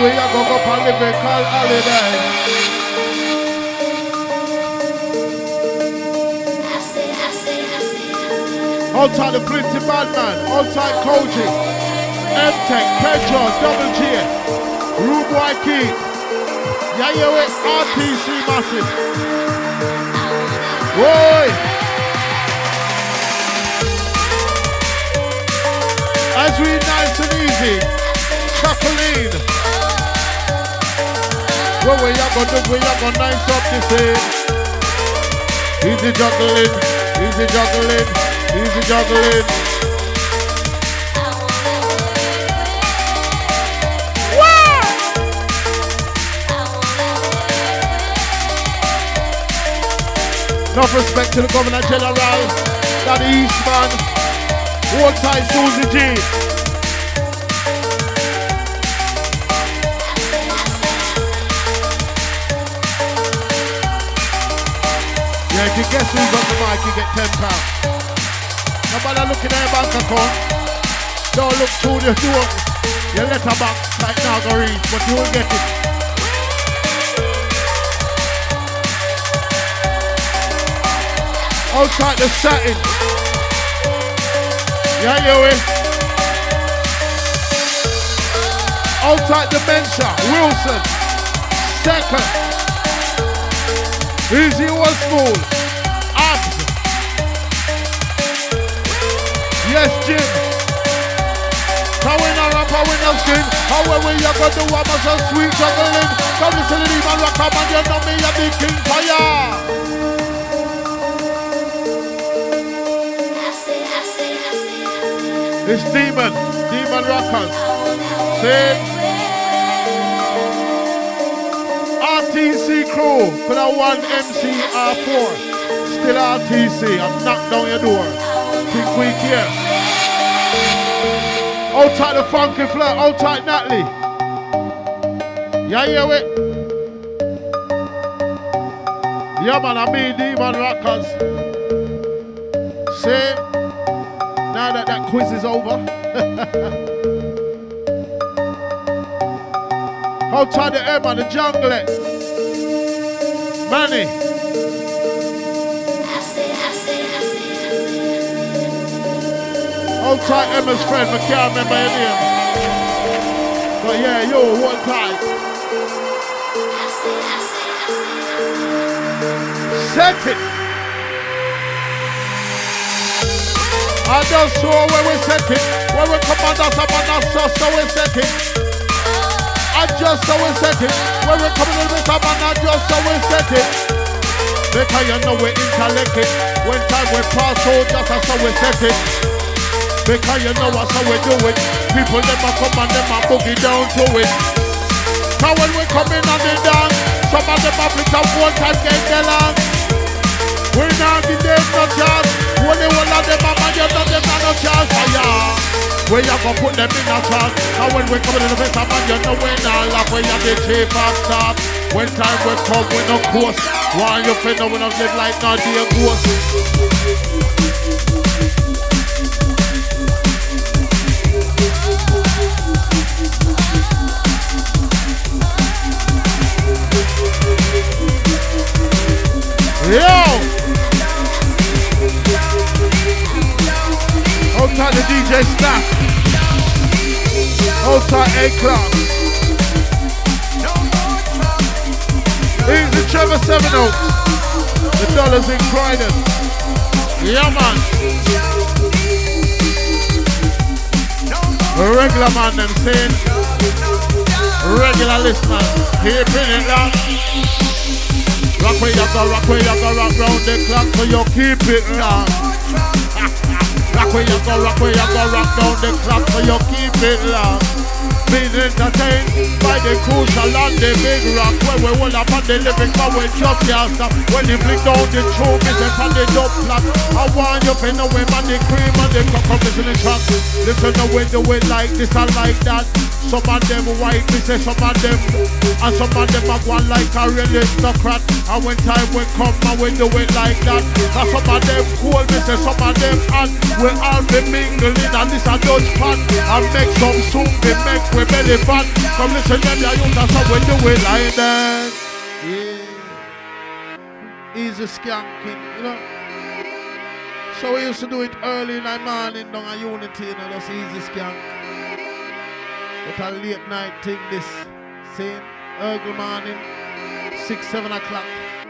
we are going to go on lyrical holiday. Outside the Flinty Badman, outside Koji, M-Tech, Pedro, Double G, Rude White Key, Yayo RTC Massive. Boy! As we nice and easy, Chapeline. What we are going to do, we are going to nice up this thing. Easy juggling, easy juggling. Easy juggling. Wow! Enough respect to the Governor General, Daddy Eastman, hold tight Susie G. Yeah, if you guess who's got the mic, you get £10. Nobody look in their bank account. Don't look through the door. Your letterbox like now go read, but you will get it. Outside the satin. Yeah, you will. Outside Dementia, Wilson. Second. Easy Old School. Abs. Yes, Jim. How we not rap, how we not skin. However, you got the woman so sweet juggling. Come listen to the man rock up and you know me a big king fire. It's Demon Rockers. Same. RTC crew for the one MCR4. Still RTC. I'm knock down your door. Think we care. Outside the Funky Flirt, outside Natalie. Yeah, hear it? Yeah, man, I mean Demon Rockers. Same. Now that quiz is over. Outside the air, man, the jungle. Manny. Outside Emma's friend, I can't remember her name. But yeah, yo, one time. Set it. I just saw where we set it. Where we come on, that's up and that's so we set it. I just saw we set it. Where we come in with up and I just saw we set it. Because you know we intellect it. When time we pass out, that's how we set it. Because you know that's how we do it. People never come and them a boogie down to it. Now when we come in and they dance, some of them have picked up one time get their long. We now give them no chance. Only one of them and you know them no chance. We have to put them in a chance. Now when we come in the face of man, you know we not laugh. We have the chief and start. When time we come, we no course. Why you feel no we don't live like no dear ghost. Yo! Outside the DJ staff. Outside A-Class. Here's the Trevor 7 Oaks. The Dollars in Croydon. Yeah, man. A regular man, them saying. Regular listeners. Keeping it locked. Rock where you go, rock round the clock so you keep it locked. Rock where you go, rock down the clock so you keep it locked. Being entertained by the crucial on the big rock where we hold up on the living but we just can't stop. When you flick down the tube, it's on the dub plot. I want you to know when man the cream and the cock up, listen to the track. Listen to when do it like this and like that. Some of them white, me say some of them. And some of them are one like a real aristocrat. And when time will come and we do it like that. And some of them cool, me say some of them hot. We'll all be mingling and this a Dutch pot. And make some soup, we make we belly fat. Come listen them, ya you that's how we do it like that. Yeah. Easy skanking, you know. So we used to do it early in the morning down at Unity, you know, that's easy skank. But a late night thing this same early morning, 6, 7 o'clock.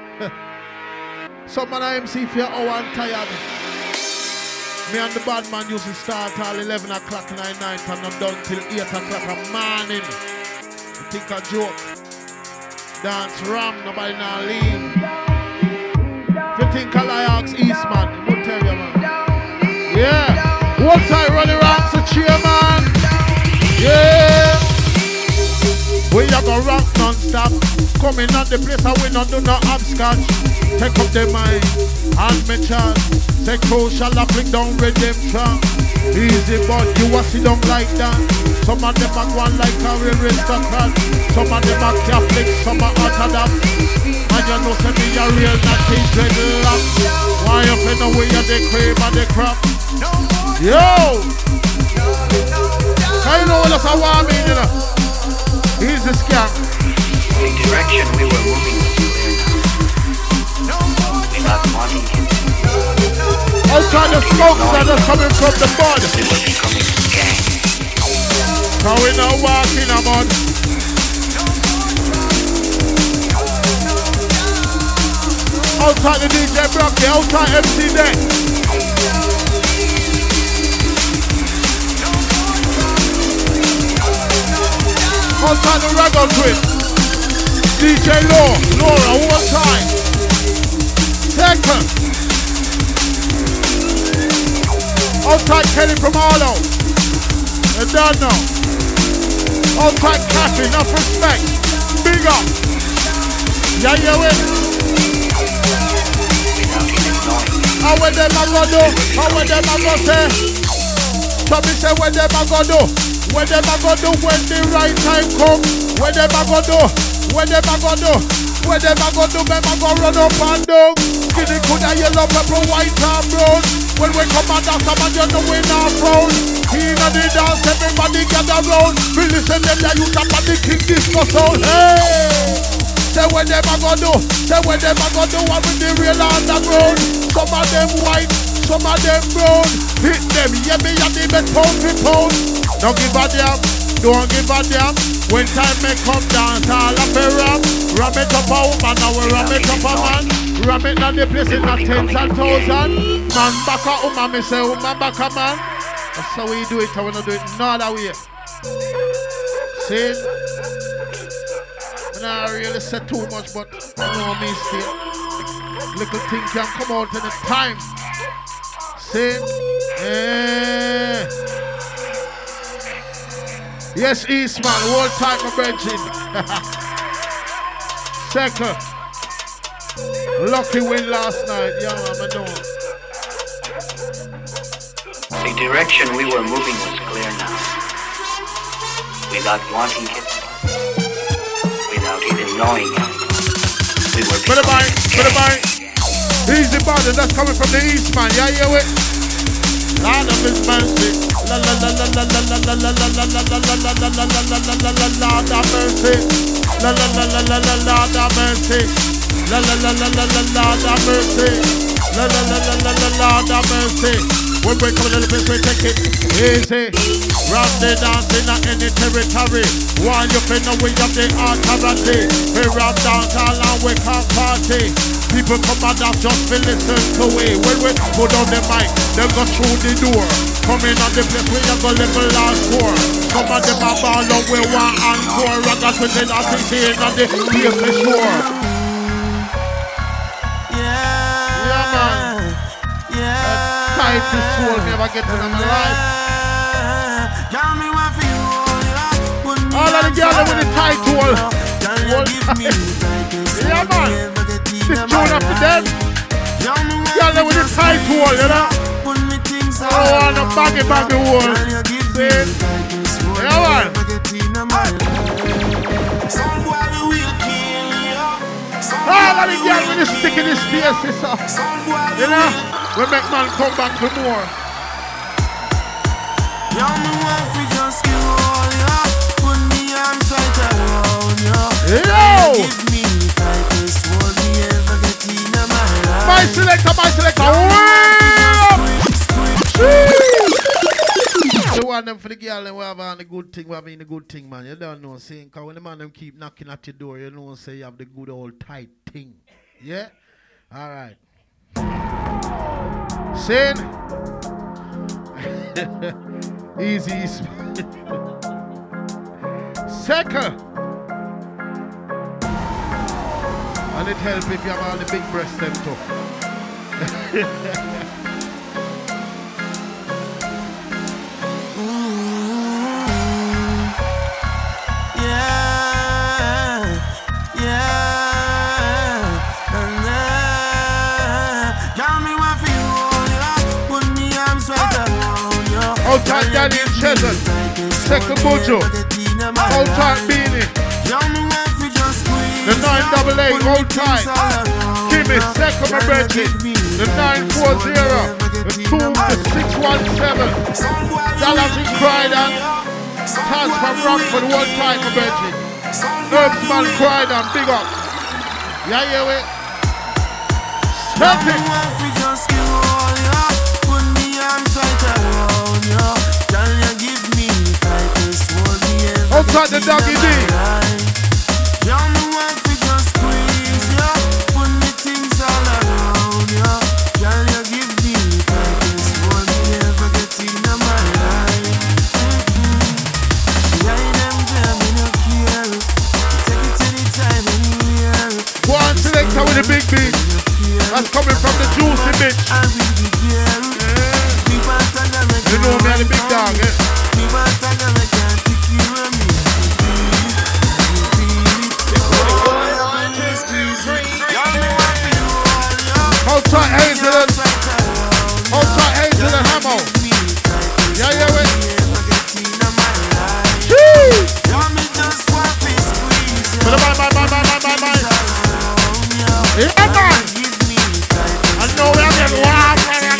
Some man MC for an hour and tired. Me and the bad man used to start all 11 o'clock in the night and I'm done till 8 o'clock in the morning. You think a joke? Dance ram, nobody now leave. If you think I ask Eastman, we'll tell you, man. Yeah. One time running around to chairman. Yeah. We are gonna rock non-stop. Coming at the place and we not do no hopscotch. Take up the mind and me chance. Say crucial flick down redemption. Easy but you a sit down like that. Some of them are going like a real aristocrat. Some of them are Catholic, some are Orthodox. And you know say me a real natty dreadlock. Why you finna way of the cream and the crap? Yo! Can you know what's a warm in, you know? He's the scam. The direction we were moving was clear now. We're not wanting it. Outside the smoke that is coming from the mud. We were becoming a gang. How we now walking a mud? Outside the DJ Brocky, outside MC Deck. Outside the Raggle Twin. DJ Laura, one time. Second. Outside Kelly from Arlo. You don't know. Outside Kathy, enough respect. Big up. Yeah, you win. How when them a go do? How when them a go say? So me say when them a go do? When them a go do when the right time come? When them a go do? When them a go do? When them a go do? Them a go run up and down. Skinny coulda yellow, purple, white and brown. When we come and dance, man, you know we not proud. In the dance, everybody gather round. We listen them, they use up and the king disco sound. Hey! Say when them a go do? Say when them a go do? What with the real underground? Some of them white, some of them brown. Hit them, yeah me and the best pound for pound. Don't give a damn, don't give a damn. When time may come dance, all up a ram. Ram it up a woman, now we ram it up a man. Ram it on the place in the tens and thousand. Man back a woman, me say woman back a man. That's how we do it, I wanna do it no other way. See? I don't really say too much, but I know me still. Little thing can come out in the time. See? Yeah. Yes, Eastman, whole time of benching. Second. Lucky win last night. Yeah, I know. The direction we were moving was clear now. Without wanting it. Without even knowing it. We were put it by. Easy button, that's coming from the East, man. Yeah, yeah, wait. Lord of His mercy. La la la la la la la la la la la la la la la la la la la la Lord of mercy. La la la la la la Lord of mercy. La la la la la la Lord of mercy. La la la la la la Lord of mercy. When we come to the place, we take it easy. Round the dance in any territory. While you feel the way of the authority. We round dance all and we can't party. People come and dance just to listen to it. When we put on the mic, they go through the door. Coming on the place where you go level last score. Some of them are ball up, we want encore. Rather than the city on the place for sure. Yeah, man. Tight to soul, never get to my life. All of the girls with the tight tool. Yeah, man. This tune up to them. Girls with the tight tool, you know. I don't want no baggy wall. See? Yeah, man. my life. Some boy will kill you. All of the girls with the stick in the space, sister. You know, we make man come back for more. Yo, me want to just give all ya. Put me arms right around ya. Yo! Give me the tightest hold me ever get in my life. My selector, my selector. You want them for the girl and we have on the good thing, we have in the good thing, man. You don't know, saying, because when the man them keep knocking at your door, you know, say you have the good old tight thing. Yeah? All right. Saying, easy. Second. And it helps if you have on the big breast them too. Outside Danny and Chesson, second Mojo, outside Beanie, the 988, outside Kimmy, second my Reggie, the 940, the 2617, Dallas in Croydon, Taz from Rockford, one time my Reggie, Herbsman Croydon, big up, yeah, wait, stop it. Outside the doggy D. You me want to just squeeze ya. Put me things all around ya. Girl, you give me the tightest hold me ever get in my life. Behind them jam, me no care. Take it anytime, anywhere. Go on, selector with the big beat. That's coming from the juicy bitch. I will be there. You know me and the big dog, eh? Outside Hazel and Hamo. Yeah, wait. Yeah, man. I know we are getting wild.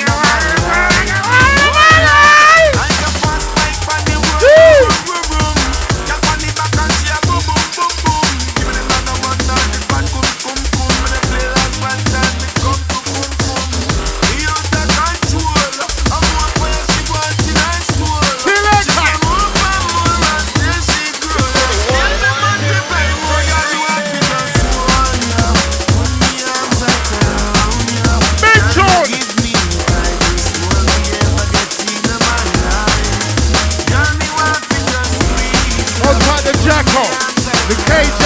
The KJ.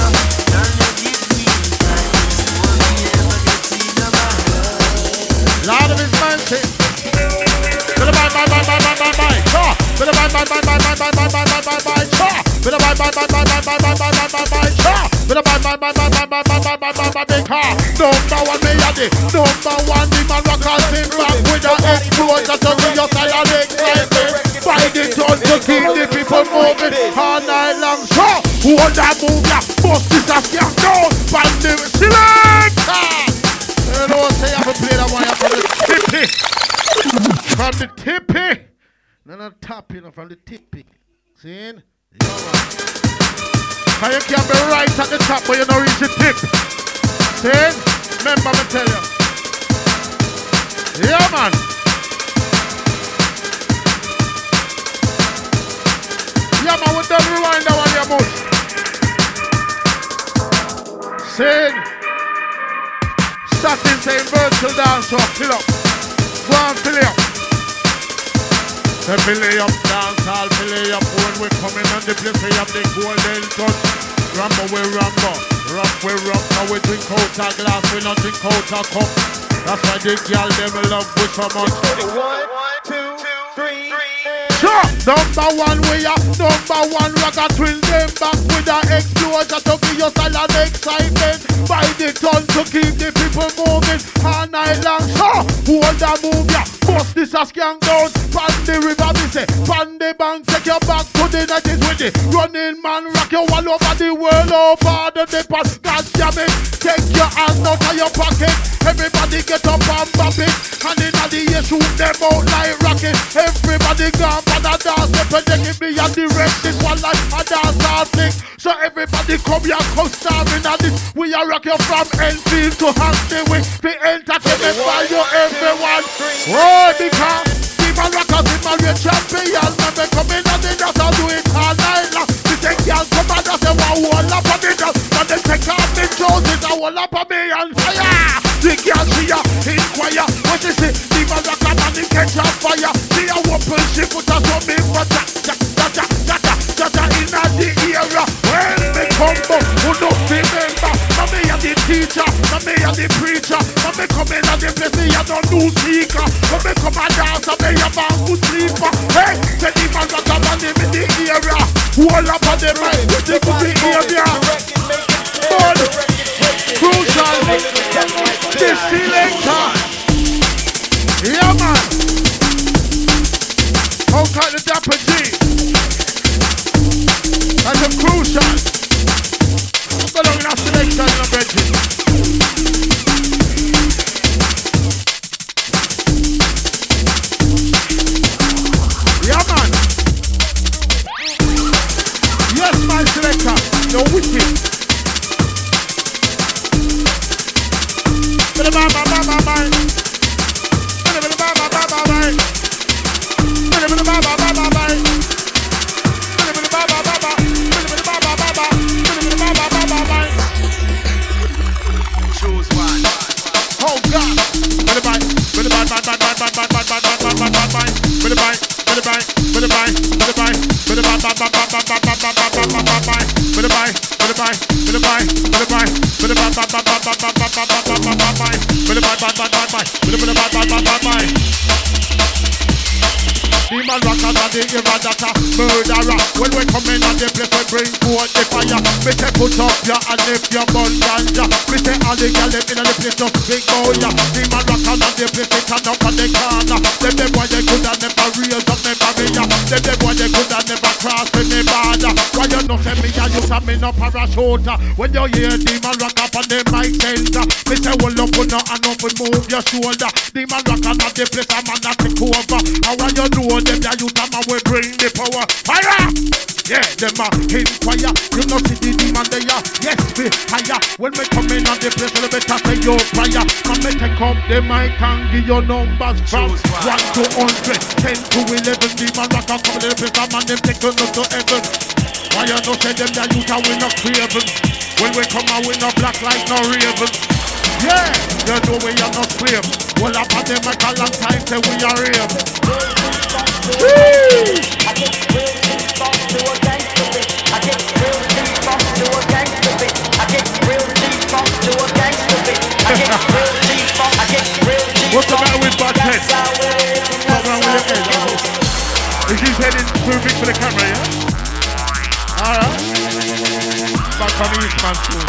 Lord of his mountain. Number one me a the number one the man rock and sing back with a explosion to be your side and excitement. Find it on to keep the people moving all night long. So hold that move ya, bust this a scam down. Find the selector. You know say I have to play that one from the tippy. From the tippy. No, not tapping from the tippy. See? How you can be right at the top but you don't reach the tip. See? Remember me tell you. Yeah, man. Yeah, man, we done rewind that one, your bush. Sing. Satin saying virtual dance, so fill up. Go on, fill up. The fill up, dance, all fill up. When we coming on the place, we have the golden touch. Rambo, we rambo. Rock, we rock. Now we drink out a glass, we not drink out a cup. That's why the girl them love we so much. 1, 2, 3. Sure. Number one we are, number one rock a twin them back with a explosion to give your style and excitement. By the ton to keep the people moving all night long. So, hold and move ya. Bust this a skank down. Pan the river, me say. Pan the bank, take your back to the 90s with it. Running man, rock you all over the world, over the depot. God damn it, take your hand out of your pocket. Everybody get up and bop it. And in the ear shoot them out like rocket. Everybody gone for the dance. They protect me and the rest. This one like a dance thing. So everybody come here, come starving at this. We are rock you from Enfield to Hampton. We entertainment by you everyone. Oh, because people rockers in my real champion. When they come in and they just do it all night long. They take y'all come and they say, wow, all up on me. And they take off me trousers, I will up on me and fire. The girl see ya, inquire. What is it? People rocker and they catch on fire. See ya open, she put us on me for in the era. When they come back, who don't remember? Now me and the teacher, now me and the preacher. Now me come in and the place, me and no new speaker. Now me come and dance, and me and man who sleeper. Hey, say the man rock up and them in the era. All up on the right, they could be area. But, crucial, this selector. Yeah, man. How can the Dapper G? That's a crucial. I'm going to selection in the bedroom. Yeah, man. Yes, my selector. You're wicked. Demon rockers are the Iradata murderer. When we come in and the place we bring forth the fire. Me say put up your and if your bun ganja. Me say all the girls in the place just big boy. Demon rockers are the place they turn up on the corner. Them boy they could have never raised up me barrier. Them boy they could have never crossed any border. Why you no say me and you say me no parachute? When you hear demon rock up on the mic center, me say well up on no and up and move your shoulder. Demon rockers are the place a man that take over. How you know them that you time and we bring the power? Fire! Yeah, them inquire. You know see the demon they are. Yes, we higher. When we come in on the place, we better say your prayer. Come me take up the mic and give your numbers from 1 to 100, 10 to 11. Demon rockers come in the place, and man them take us to heaven. Why you know say them that you time we not craven? When we come out we not black like no raven. Yeah, you know we are not slave. Well up on them like a long time say we are rave. I get real deep from to a gangster bitch. I get real deep from to a gangster bitch. I get real deep from to a gangster bitch. I get real deep from. I get real deep. What's the matter with bad head? What's wrong with your head? Is his head too big for the camera, yeah? Alright. Back from the Eastman school.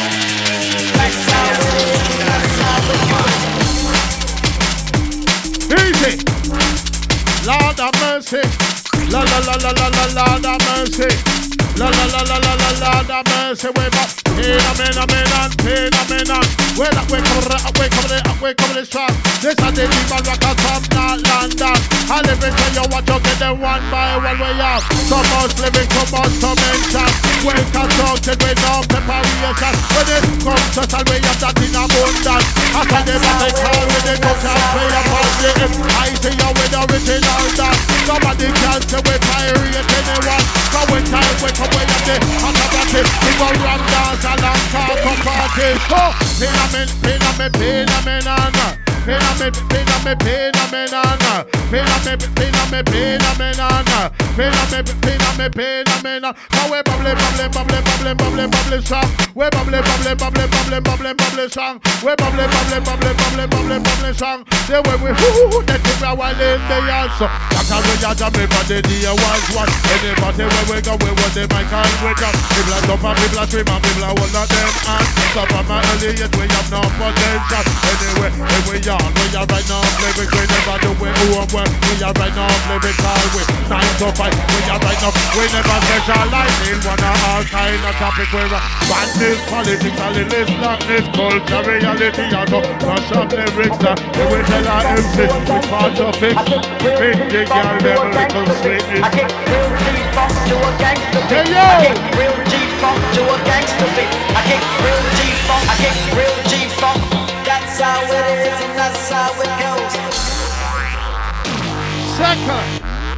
Easy. Lord have mercy. La la la la la la Lord have mercy. La la la la la la Lord have mercy. Way back. Phenomenon. Well, we come this track. This is the demon rockers from North London. And every time you watch, you get them one by one way up. So much living, so much tormentation. Well constructed with no preparation. When it comes to salvation, we have that in abundance. After the battle call with the touch and play upon the I see you with the original dance. Somebody can say we pirate anyone. So when time we come away at the acrobatic, we go rock dance along talk of parties. Oh, phenomenon. pain on me, pain on me, pain on me. Now we bubble, bubble, bubble, bubble, bubble, bubble song. We bubble, bubble, bubble, bubble, bubble, bubble song. We bubble, bubble, bubble, bubble, bubble, bubble song. The way we the thing we while in the yard. So that's how we are jamming for the day was one. Anybody where we go, we want the mic and we jump. People are jump and people are scream and people are one of them. And some of my early years we have no potential. Anyway, if we are right now living. We never do it own work. We are right now living all way. 9 to 5. We are right now. We never specialize in one of all kind of topic. We're bandits, politics, allies, blackness, culture, reality, and rush up lyrics. We will tell our MC which part of it. Make the girl them little sweetness. I kick real G-funk to a gangster beat. Hey, yo! I kick real G-funk to a gangster beat. I kick real G-funk. I kick real G-funk. That's how it is and that's how it goes. Second.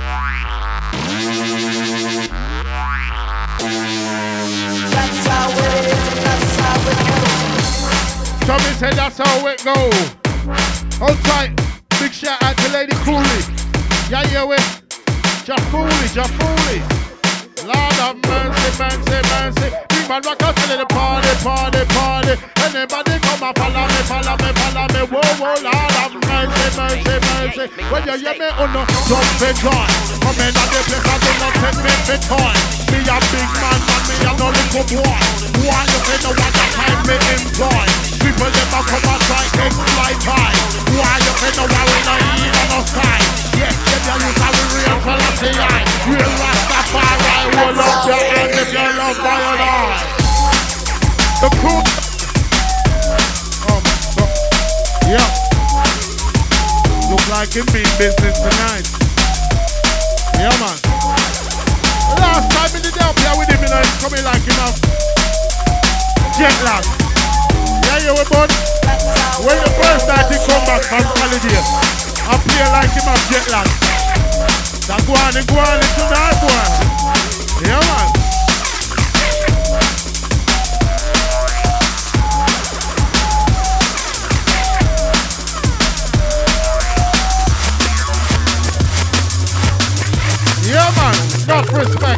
That's how it is and that's how it goes. Tommy said that's how it go. Hold tight. Big shout out to Lady Cooley. Yeah, we. Jafuli. Lord of mercy. Big man rock out to the party. Anybody come and follow me. Whoa, Lord of mercy. When you hear me on the trumpet joy, come in at the place I do not take me for toy. Me a big man, me a no little boy. Why you say no what the time me employ? People never come and try exploit high. Why you say no why we not eat on the side? Yes, you use a real Celestia. Real Rastafari, hold up your hand if you love by your eye. The crew. Yeah. Look like it mean business tonight. Yeah, man. Last time in the day up here with him, it's coming like enough. Jet lag. Yeah, you were born. When the first night he come back from holiday, I play like him of jet lag. That go on tonight, boy. Yeah, man. Yeah, man, enough respect.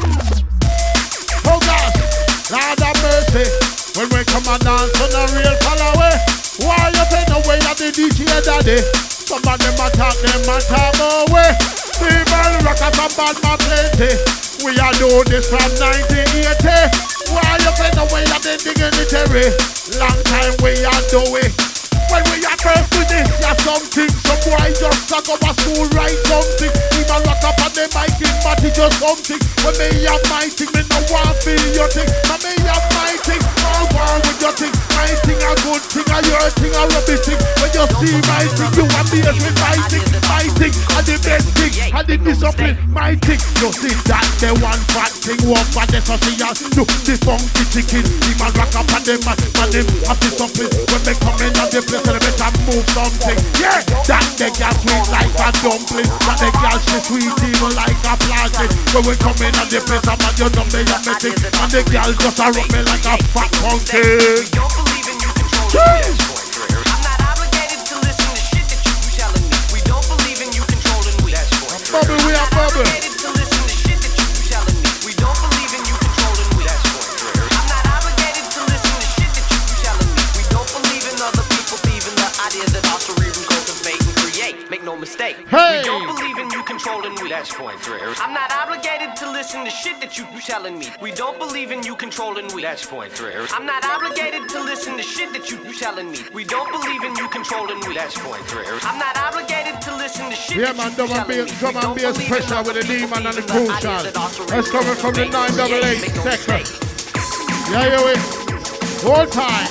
Oh gosh, Lord of mercy. When we come and dance on a real follower, why you pay no way at the DJ daddy? Some of them attack away. People rock us and bad man plenty. We are doing this from 1980. Why you pay no way at the dignitary? Long time we are doing. When we are first to this, yeah, something. Some boy just go to school, write something. Even rock up on the mic in Matty, just something. When me have my thing, me no want feel your thing. When me have my thing, all war with your thing. My thing a good thing, a your thing a rubbish thing. When you see my thing, you want me with my thing. My thing, a the best thing, a the discipline. My thing, you see that the one fat thing, one fat the social. Look, the funky chicken. Even rock up on the mic, and them have discipline. When they come in on the place, they better move something. Yeah, that the girl sweet like a dumpling. That the girl she sweet even like a plastic. When we come in on the place, I'm at your number, you're meeting. And the girl just a rub me like a fat monkey. Don't believe in you controlling me. I'm not obligated to listen to shit that you telling me. We don't believe in you controlling me. That's point. Bubble, we are bubble. Obligated to listen to shit that you telling me. We don't believe in you controlling me. That's point. I'm not obligated to listen to shit that you telling me. We don't believe in other people thieving the ideas that our cerebral cultivate and create. Make no mistake. Hey. We don't believe in you controlling me. That's point. I'm not obligated to listen to shit that you telling me. We don't believe in you controlling me. That's point. I'm not obligated to listen to shit that you telling me. We don't believe in you controlling me. That's point. I'm not obligated to listen to shit Yeah, that man, you telling me. drum and bass pressure with the demon and the crucial. That's coming from the 988 second. Yeah, you win. Hold time.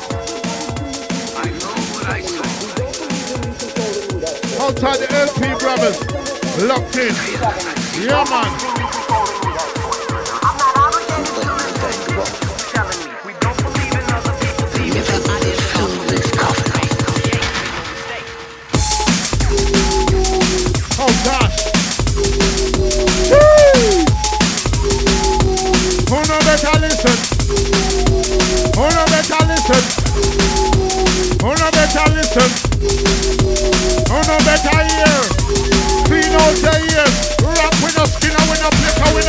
Hold tight, the LP brothers. Locked in. Yeah, man. Oh gosh. Woo! Who know better listen? Who know better listen? Who know better listen? Who know better hear? Clean out the ears. Rap with no skin and we no flicker, we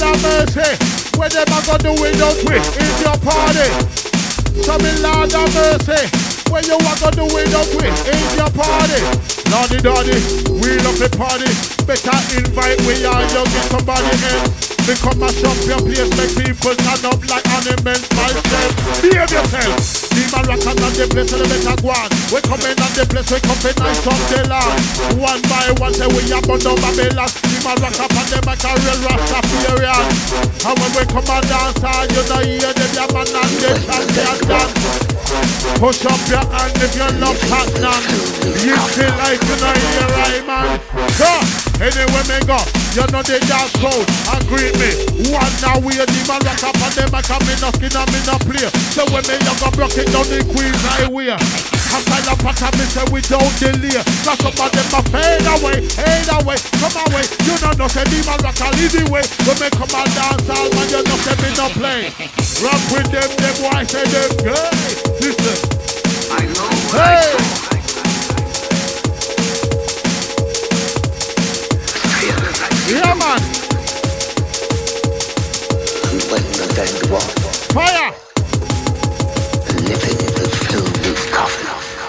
have mercy. What them a gonna do without we in your party? So me Lord have mercy. What you a gonna do without we in your party? Lordy Doddy, we love the party. Better invite we are you get somebody else. Become a shop your place, make people stand up like animals myself. Behave yourself. Demon rockers on the place, so they better go on. We come in on the place, we come in nice up the land. One by one, say we are burn down Babylon. Demon rock up on them like a real Rastafarian. And when we come and dance, you know hear them, your man and the champion dance. Push up your hand if you love Tottenham. You feel like you know hear right, man. So, anywhere me go, you know they just crowd and greet me. One now we a demon rock up on them, I come in no skin and me no play. So when me young go block it down the Queen's Highway. I'm kind of pattern me say without delay. Cause some of them a fade away. Come away. You don't know say demon rock a easy way. When me come and dance all man, you know say me no play. Rock with them boy say them gay. Listen. I know. Hey. Yeah, man. And when the dead walk, Fire. the living will fill this coffin.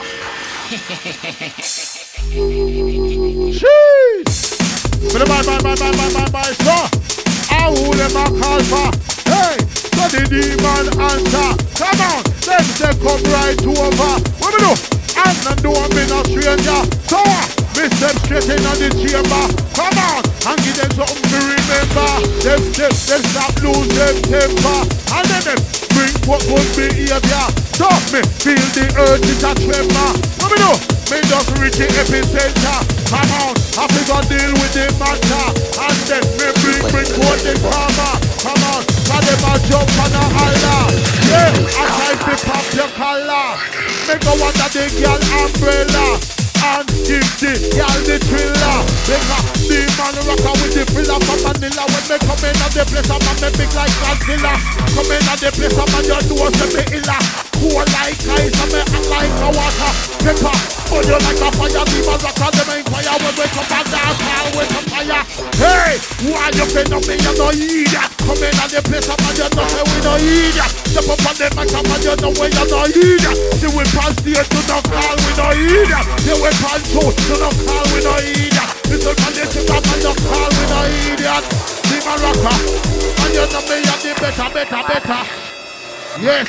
Jeez. Bye. So, I who them a call for? Hey, so the demon answer. Come on, them say come right over. What we do? And do me no stranger. So, me step straight in on the chamber. Come on, and give them something to remember. Them stop lose them temper. And then them bring what good behavior. Stop me, feel the urge is a tremor. What we do? Me just reach the epicenter. Come on, I figure deal with the matter. And then me bring what the karma. Come on, cause them a jump on a holler. Yeah, I try to pop your collar. Make a wonder the girl umbrella. And give the girl the thriller. Because the man rocker with the filler from Manila. When they come in at the place, I'm a big like Godzilla. Come in at the place, I'm a your nose to be illa. Cool like ice, I'm a hot like a water. Pepper, but you like a fire. The man rocker, them ain't fire. When we come back down, I'll wait on fire. Hey, why you been on me, you know idiot. Come in at the place, I'm a your nose, we no idiot. Step up on the mic, I'm a your know where you no idiot. See we pass there to the call, we no idiot. See we pass through to the call, we no idiot. Listen from the tip up on the call, we no idiot. See my rocker, and you know me, you're the better. Yes.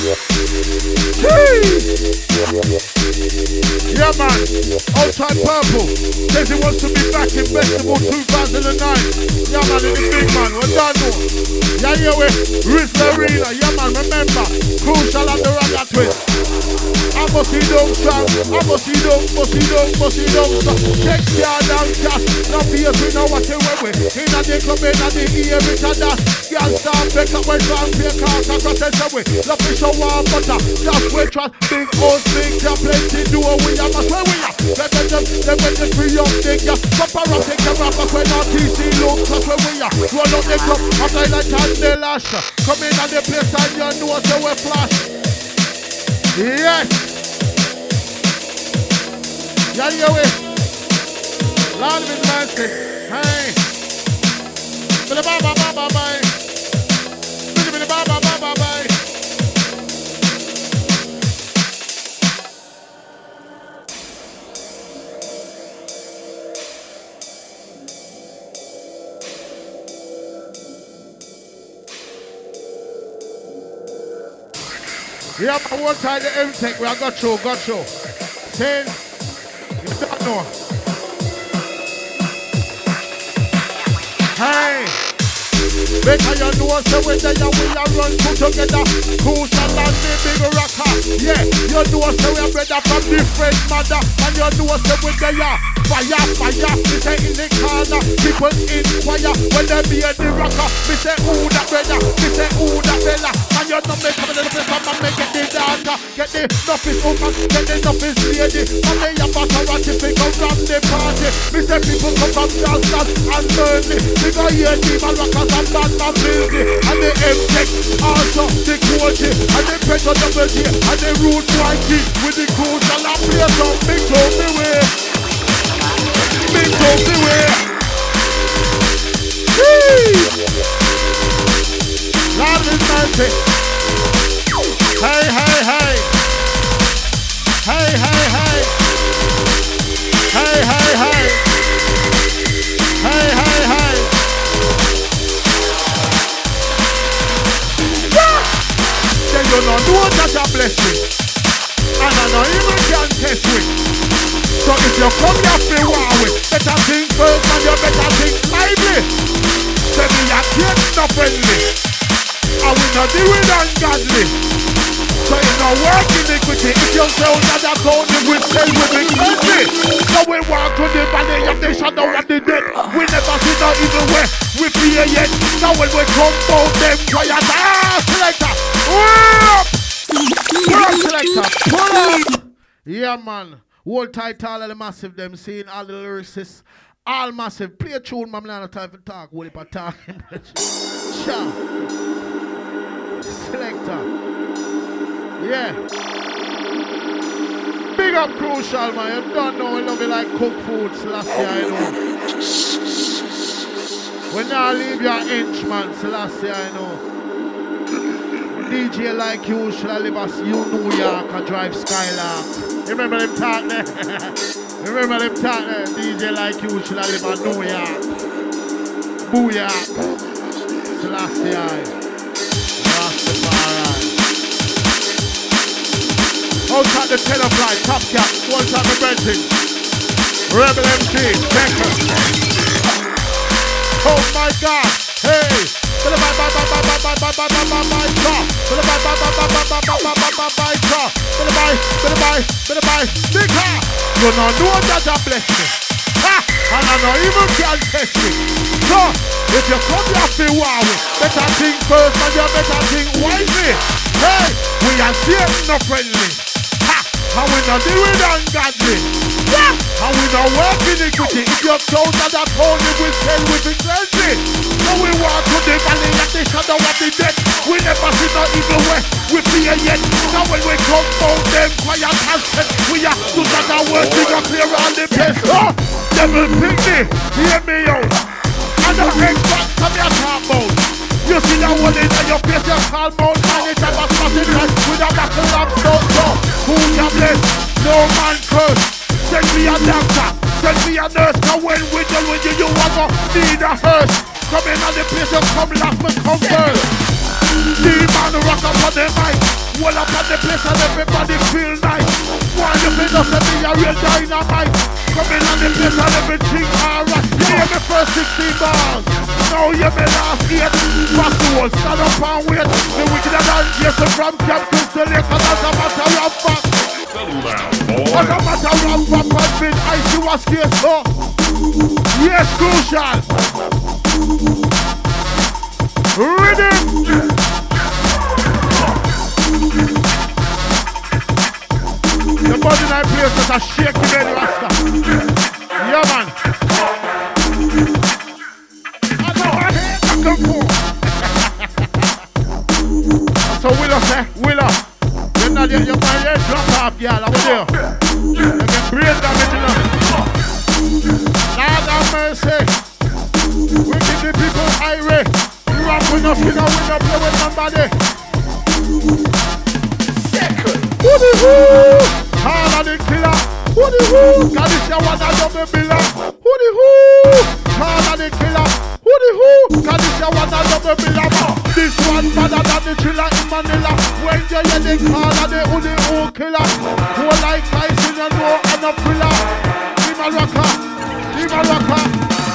Yeah, man. Outside Purple says he wants to be back in Festival 2009. Yeah, man, in the big man. We're done now. Yeah, we Riz Arena. Yeah, man, remember. Crucial and the Ragga Twist. I must see them strong. Check your down cast. Now be a free now what you wear. In the club, in the ear, it's a dash. Girl start back up when strong. Pay car, protest away. Love me show up butter. Just wait, trust. Big old big. There plenty do we are. That's where we are. Let them free up the gas. Paparazzi can rap us when our TC looks. That's where we are. Roll up the club. After like Candelash. Come in at the place and you know so we flash. Yes. Yeah, we. Lord with mercy. Hey. Bye. Yeah, but one time the M-Tech we have got show. Saying, you don't know. Hey! Because you know so when they we are run two together. Crucial and the big rocker. Yeah, you know so we are brother from different mother. And you know so when they are fire. We say in the corner, people inquire when they be the rocker. We say who that brother, we say who that fella. And you know me coming to the place and make it the dancer. Get the nuffies woman, get the nuffies lady. And they are Maserati to go round the party. We say people come from Dalston and Burnley. Because here demon rockers and bad man building. And the M-Tech, also the Koji, and the Pressure Double G, and the Root Whitey. With the Crucial and play some big trophy way. Big trophy way. blessing. Hey, hey, hey. Hey, hey, hey. Hey, hey, hey. Hey, hey, hey. Then you know that a blessing. And I know even can test with. So if you come here for war with, better think first and you better think lively. Say me a kid no friendly. And we not deal with ungodly. So you know work iniquity. If you tell that account, it will tell you the country. So we walk to the valley of the shadow of the dead. We never see no evil way. We fear yet. Now when we come down them quiet. Selector. Pull up, selector. Pull up. Yeah, man. Hold tight all of the massive them, seeing all the lyricists. All massive. Play a tune, man. No time for talk. Hold it for time. Sure. Selector. Yeah. Big up Crucial, man. You don't know we love you like cook food. Selassie, I know. When I leave your inch, man. Selassie, I know. DJ like you shall live as you New York and drive Skylark. Remember them talk there? Remember them talk there? DJ like you shall live in New York. Booyah. Selassie, Rastafari. Outside the telephone, Top Cat, one time the Benton. Rebel MC, Becker. Oh my God, hey. You know that a blessing. Ha! And I know even can test me. So, if you come here for war with, better think first and you better think wisely. Hey, we are Satan no friendly. Ha! And we not deal with ungodly. Yeah! And we not work iniquity. If you're close to that hole, it will tell with the cleansing. So we walk to the valley of the shadow of the dead. We never see no evil way. We fear yet. Now when we come down them quiet and set, we have to start our work to clear all the place. Oh! Devil pick me, hear me out. And the Xbox come here talk about. You see that one in your face, you call mouth, and it's a massive right with a battle of stone. Who can bless? No man curse. Send me a doctor, send me a nurse. Now when we done with you, you want to need a hearse. Come in on the place, you come last, me come first. Demon rock up on the mic. Well up on the place and everybody feel nice. Why you feel us to be a real dynamite? Come in on the place and everything alright. You hear me first 16 bars. Now you me last 8. Fast wall, stand up and wait. The wicked and yes, from Camp Crystal Lake. And that's a matter of fact. That's a matter of fact. Has been icy was case so. Yes, Crucial. Rhythm. The body night place is a shaky belly rasta. Yeah, man. I know I hear that come for. So Willow say, Willow. You're not yet, you're my head drop off, girl. I'm there. You get brain damage, you know. Lord have mercy. We give the people irate. You are going up, you know, we don't play with somebody. Second. Who-dee-hoo. Call on the killer. Who-dee-hoo. God is your one and double biller. Who-dee-hoo. Call on the killer. Who-dee-hoo. God is your one and double biller. This one better than the killer in Manila. When you hear the call on the who-dee-hoo killer. Who like Tyson and no and a thriller. Lima Rocker. Lima Rocker.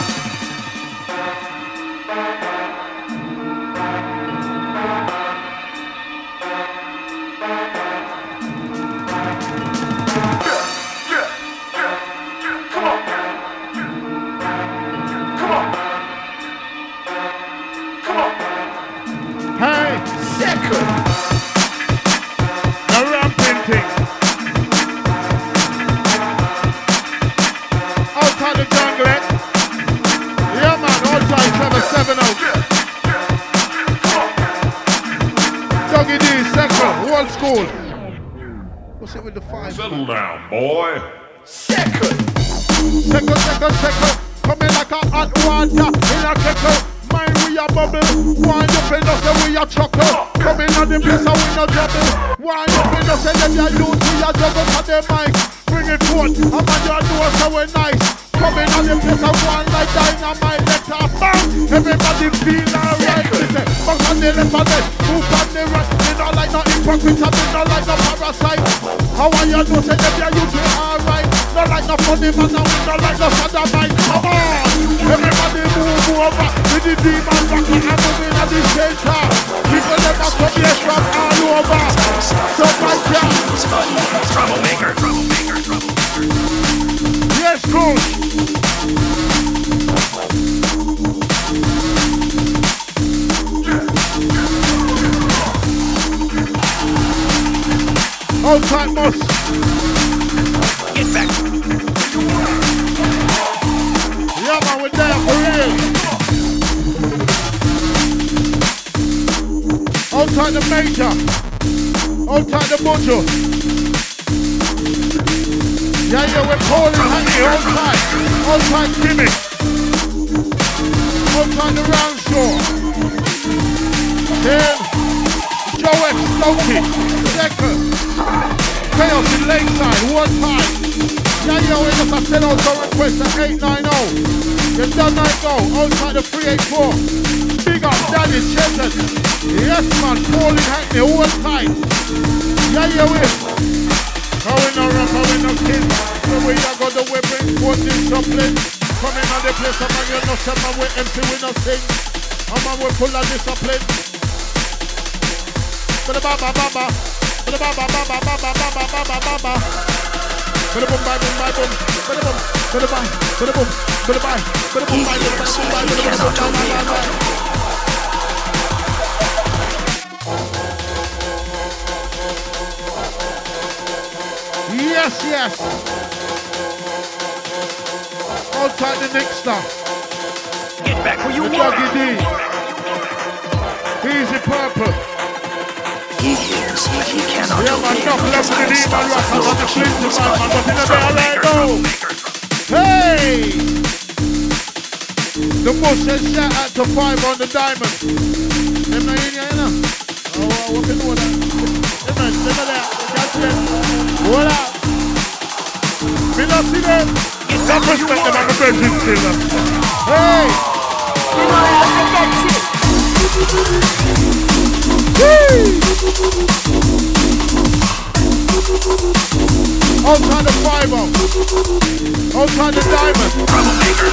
Hey, second. The ramping thing. Outside the jungle, eh? Yeah, man, outside Trevor 7 out. Doggy D, second, old school. What's it with the 5? Settle down, boy. Second. Come in like a hot water in a kettle. Mind we we a bubble. Wind up in us and we a chuckle. Come in on the place and we no trouble. Wind up in us and then you youth we a juggle for the mic. Bring it forth, I'm on your door so we're nice. Come in on the place and one like dynamite. Let her bang. Everybody feel alright. Listen, back on the left and left. Move on the right. We not like no hypocrite and we not like no parasite. How are you know say them you youth we alright. Not like no funny man and we not like no sodomite. Come on, everybody move over. With the demon rock and moving at the center. People never come here from all over. So right here. Troublemaker. Yes, coach. Old tight boss. Get back. Yeah, man, we're there for real. Old tight the major. Old tight the mojo. Yeah, we're calling Hanky. Old tight Jimmy. Old tight the round shore. Then Joe X. Loki. Second. Chaos in Lakeside, one time. Yeah, we just have 10 also request at 890. You done night go, outside the 384. Big up Daddy Chetan. Yes man, Pauline Hackney, one time. Yeah, we. How we no rap, how we no kids. So we got the weapon, one discipline. Coming on the place, man, you know some man, we empty, we no sing. A man, we full of discipline. Ba-da-ba-ba-ba-ba. Ba-da-ba-ba-ba-ba-ba-ba-ba-ba-ba-ba. Ba-da-boom, ba-boom, ba-boom. Ba-da-boom, ba-da-bye, ba-da-boom, ba-da-bye, ba-da-boom, ba-boom, ba-da-boom. Yes, yes. All tight the next stuff. Get back where you the were. Doggy D. Easy purple. He hears, but he cannot yeah, man, enough left with the demon rockers on the flint to man, but in a better light, no. Hey! The bush says shout out to 5 on the diamond. Them not in here, you know? Oh, what can do that? Them not there. Catch them. Hold up. Me not see them. That respect them on the bedroom still. Hey! You know how to get it. Outside the 5 outside the diamond. Troublemaker.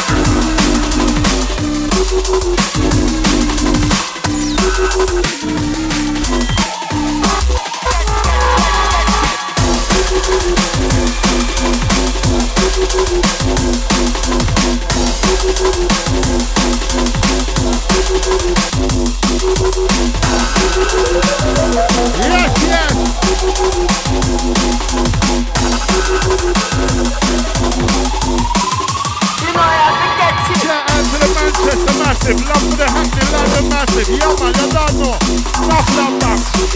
Yes, yes. You know how to get it. Shout out to the Manchester Massive, love for the Hackney London Massive. Yeah man, you don't know. Love back.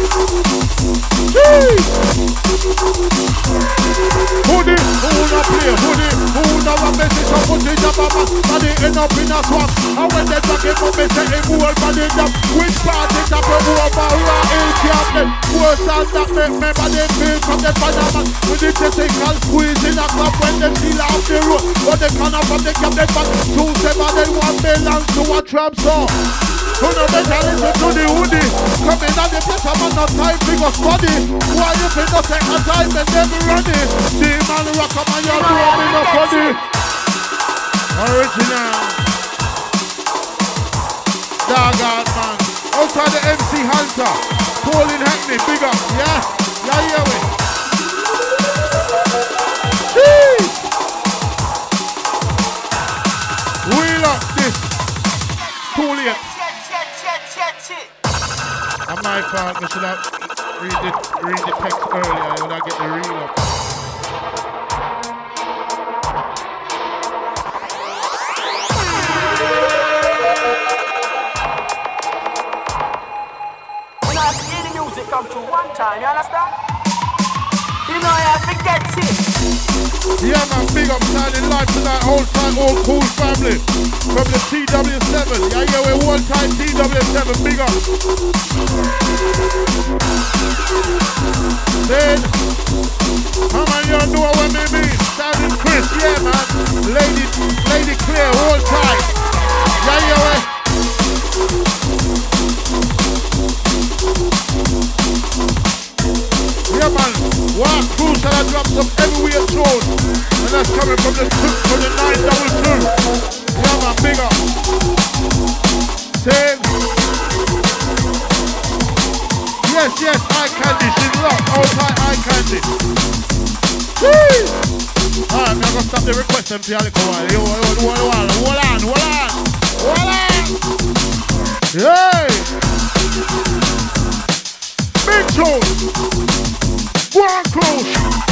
Hoodie, who not play? Hoodie, who not a message of footage of a man? Body end up in a swamp. And when they drag him up, they say him whole body jump. Which part is up a over raw ill captain? Worse than that, remember they feel from the Panama. With the testicle squeeze in a club when they feel off the road. But they can't from the captain back. 2-7 they want belongs to a trap song. Who know better listen to the hoodie. Coming on the place, I'm on no time, big or study. Why you think no second time and never run it? Demon rock up and you're doing no funny. Original. Doggone man. Outside the MC Hunter. Pauline Hackney, big up, yeah? Yeah, hear me. Jeez. Wheel up this. Too late. And my fault, I should have read the text earlier, I would have get the reel up. When I hear the music come through one time, you understand? You know I forget it. Yeah, man, big up signing live tonight, whole time, all cool family. From the TW7. Yeah, we're one time TW7, big up. Then, how many y'all know what me mean? Sounding Chris, yeah, man. Lady Clear, all time. Yeah, yeah, man. Wow, Crucial, I dropped some heavyweight tune. And that's coming from the 922. Yeah, man, big up. Same. Yes, eye candy. She's locked. Outside eye candy. Whee! Alright, I'm gonna stop the request and play a little while. Yo, hold on. Hey! Big tune. Go on, close.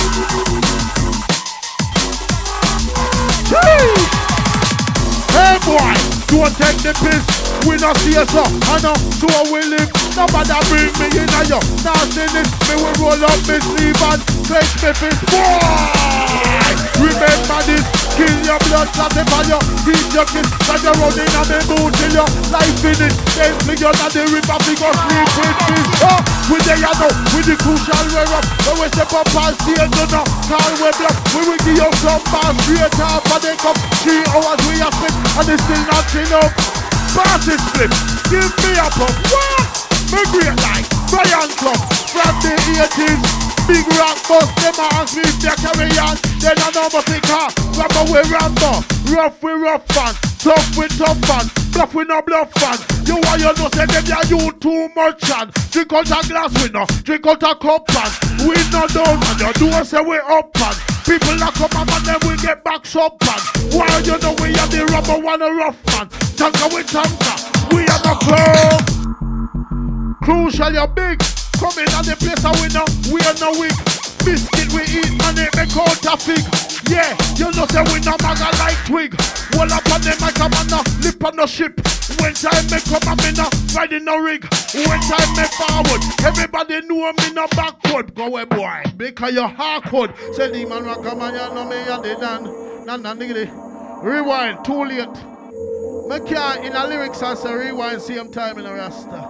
Hey, boy, don't take the piss. We not see us up. I know, so we live. Nobody bring me in a yo. Now see this, me will roll up my sleeve and clench me fist. Boy, remember this. Kill your blood, clot it on you. Beat your kiss, like you're running on me mood till your life finish. Then me on the river, we go sleep with fish. Oh, we there you know, with the Crucial wear up. When we step up and see it, you know, call we block. We will give you some bars straight off and they come 3 hours we are split and it's still not enough. Pass it slip, give me a pump. What? Me great like Brian Club from the 80s. Big rock bus, them a ask me if they carry on. Then I know but think Rambo we Rambo, rough we rough fan, tough we tough fan, bluff we no bluff fan. You want you know say them ya you too much and drink out a glass we no, drink out a cup and we no down and you do say we up and people that come up and then we get back up and why you know we are the Rambo one a rough man. Tanker with tanker, we are the club. Crucial you big. Come in on the place and we are no weak. Biscuit we eat and it make out a fig. Yeah, you know say we no maga like twig. Wall up on them I come on no lip on no ship. When time me come and me no riding no rig. When time me forward, everybody know me no backward. Go away boy, because you hardcore. Say the man rock come and you know me and they done. Nah, nigga. Rewind, too late. Me can't in the lyrics and say rewind same time in a rasta.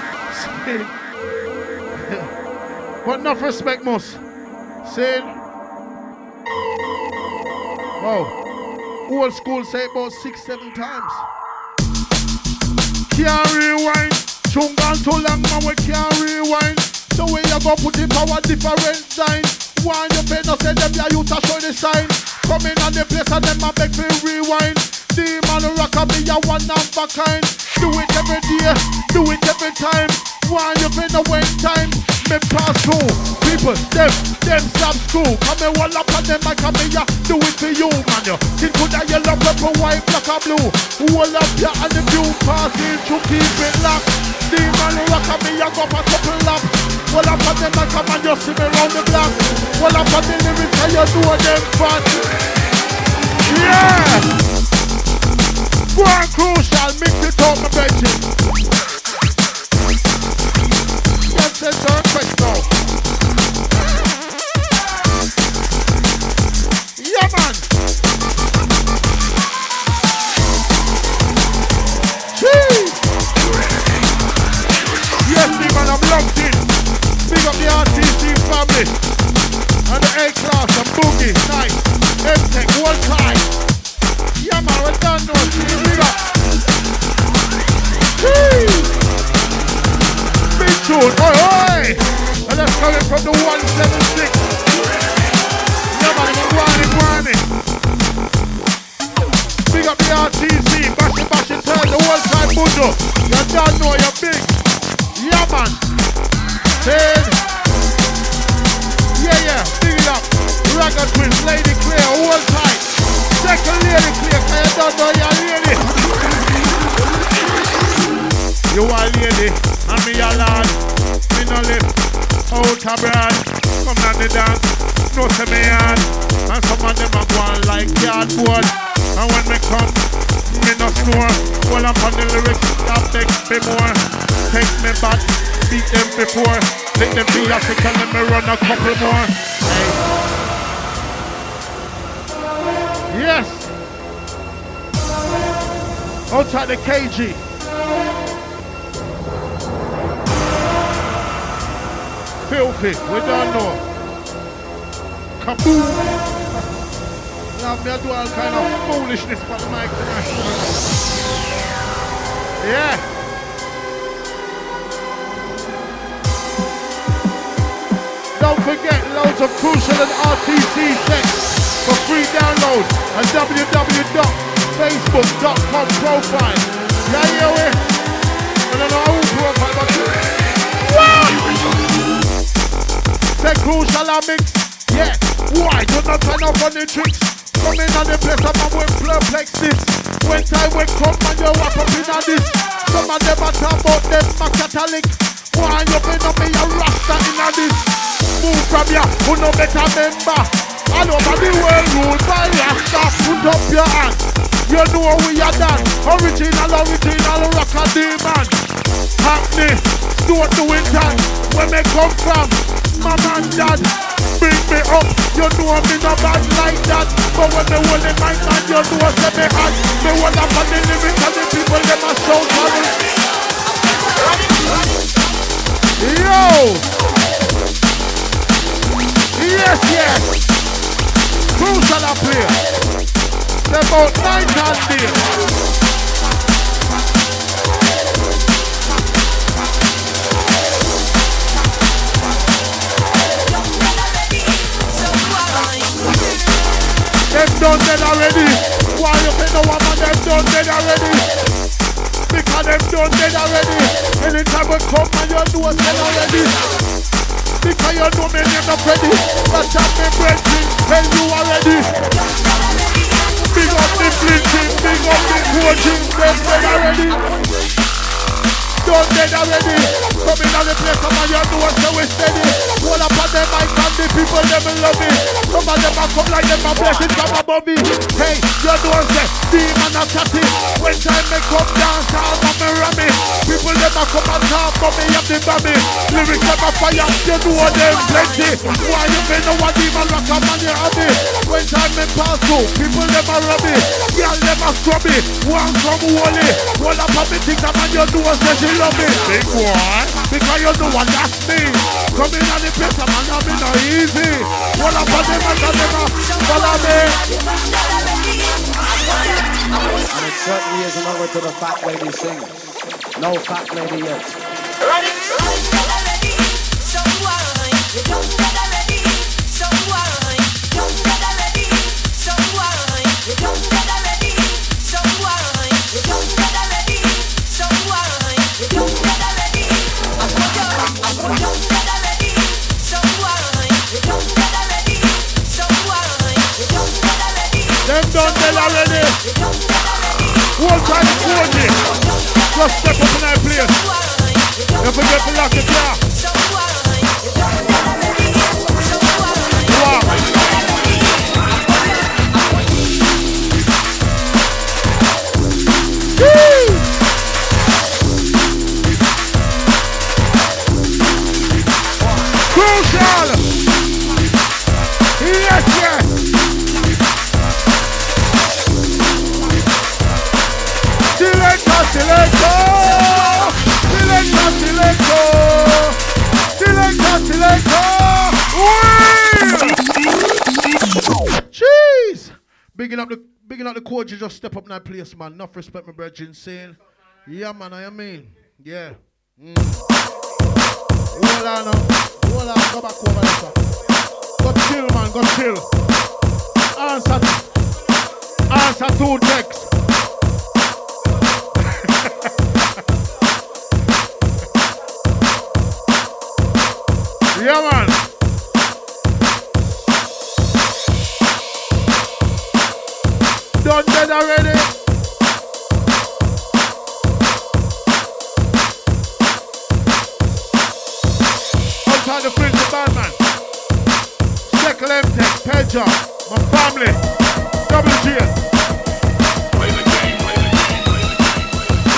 But enough respect must. Saying, wow, old school say about 6-7 times. Can't rewind, chungan too long man we can't rewind. So when you go put the power different sign. One you pay no say them ya you to show the sign. Come in on the place and them a beg me rewind. Demon rock a be a one of a kind. Do it every day, do it every time. One you pay no when time. Me pass through, people, them stop school. Come and wall up on them, I come here, do it for you, man. You think good that yellow, purple, white, black and blue. Wall up here and the view passing to keep it locked. Demon rock on me, I go for a couple laps. Wall up on them, I come and you see me round the block. Wall up on the lyrics and you know them fat. Yeah! Go on, Crucial, mix it up, my bitches. Yes, perfect now. Yeah, man. Jeez. Yes, man, I'm locked in. Big up the RTC family. And the A-Class and Boogie, nice. M-Tech, one time. Yeah, man, we're done now. Big up. Jeez. Tune. Oi! And that's coming from the 176. Yeah, man, guani. Big up the RTC, bash it, turn the one time mundo. You don't know you're big. Yeah, man. Said. Yeah, big it up. Ragga Twins, Lady Clear, all time. Second Lady Clear, cause you don't know you're lady. You are lady. And me a lad, me no live out abroad. Come down the dance, no say me hard. And some of them a go on like cardboard. And when me come, me no snore. While I'm on the lyrics, that makes me more. Take me back, beat them before. Let them be a second, let me run a couple more. Hey. Yes. Outside the KG. Filthy, we don't know. Kaboom! Now me do all kind of foolishness for the mic tonight. Yeah. Don't forget loads of Crucial and RTC sex for free download at www.facebook.com profile. Yeah, yeah, I don't know how profile, but say Crucial and mix. Yeah, why do not turn off on the tricks? Come in on the place of my way perplexes. When time will come and you walk up in on this. Some of them are talk about them my Catholic. Why you been up me a rasta in on this? Move from ya, who no better member. All over the world ruled by rasta. Put up your hand. You know we are done. Original rock a demon. Hackney, Stuart the winter. Where me come from? Mama and dad, bring me up. You know me no bad like that. But when me hold in my man, you know say me hot. Me hold up on the limit and the people them a shout sorry. Yo! Yes, yes. Crucial a play. They're about 9 and day. Them done dead already. Why you think no one of them done dead already? Because them done dead already. Anytime we come and you know us dead already. Because you know me name not ready. That's how me breaking. Tell you already. Big up the flinching, big up the coaching. Them dead already. Done dead already. Coming on the place, some of you know us so we steady. All up on them mic and the people them love me. Some of them a come like them a blessing from above me. Hey, you know say, demon a chatty. When time me come down, all of me rammy. People them a come and talk but me have the bammy. Lyrics them a fire, you know them plenty. Why you been know what demon rock a man you have me? When time me pass through, people them a rub me. Girl them a scrub me. One come holy. All up on me think that man you know say she love me. Big boy, because you know what that's me. Come in on the place, man, I'm in no easy. All up on them and them follow me. And it certainly is another to the fat lady sing. No fat lady yet. Them done dead already. Whole time coaching. Just step up in that place. Don't forget to lock it down. Wow. Crucial. Yes, yes. Jeez! Bigging up the coach, you just step up in that place, man. Enough respect, my brethren, saying, yeah, man, I mean, yeah. Hold on now. Hold on, go back over there, sir. Go chill, man, go chill. Answer 2 texts. Yeah, man. Done dead already. Outside the fringe, the bad man. Shekel M-Tech, Pedja, my family. Double G. Play the game, play the game.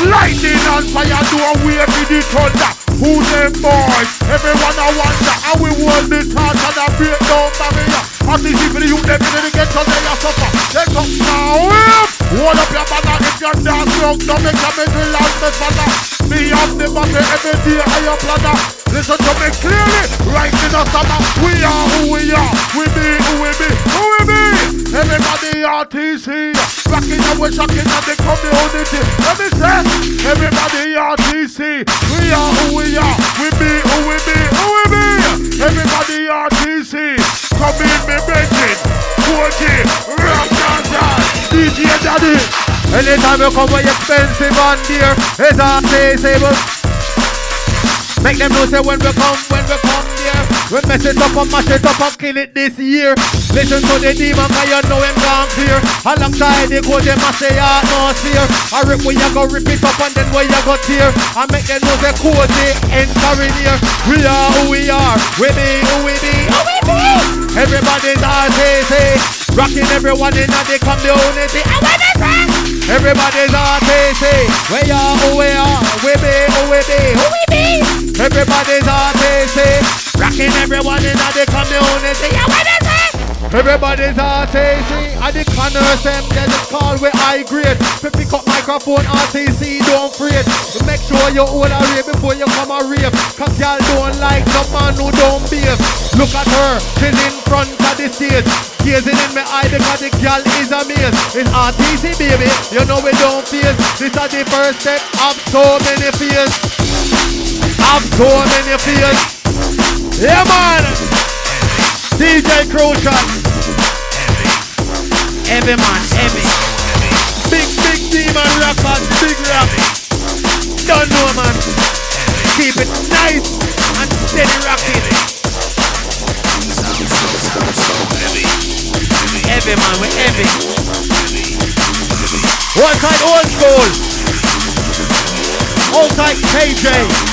Lightning and fire do away with the thunder. Who them boys? Everyone I wonder how we hold the torch and I break down barrier. As the people you them in the ghetto they are suffer. They come now, hold up your banner if you're dance wrong. Don't make a middle last the banner. Me up the battle every day I your planner. Listen to me clearly, right in the summer. We are who we are. We be who we be. Who we be? Everybody RTC. Rocking and we're shocking and the community. Let me say, everybody RTC. We are who we are. We be who we be. Who we be? Everybody RTC. Come in me benching. 4G. Rock dance. DJ Daddy. Anytime you come with expensive and dear, it's RTC. Make them know say when we come here, we mess it up and mash it up and kill it this year. Listen to the demon, cause you know him gone clear. Alongside the code, them a say atmosphere. I rip where you go rip it up and then where you go tear. I make them know the code, they enter in here. We are who we are, we be who we be. Who we be? Everybody's RTC. Rocking everyone in the community. I wanna say everybody's RTC. We are who we are, we be who we be. Who we be? Everybody's RTC. Rocking everyone in the community. I wanna say everybody's RTC. And the corners them get the call with high grade. To pick up microphone RTC, don't fret. To make sure you hold a rave before you come a rave. Cause y'all don't like the man who don't behave. Look at her, she's in front of the stage. Gazing in my eye because the girl is amazed. It's RTC baby, you know we don't face. This is the first step of so many fears. Of so many fears. Yeah man, DJ Crucial. Heavy man, heavy. Big demon rockers, big rap. Don't know man. Keep it nice and steady rocking. Heavy man, we heavy. One side old school. Old side KJ.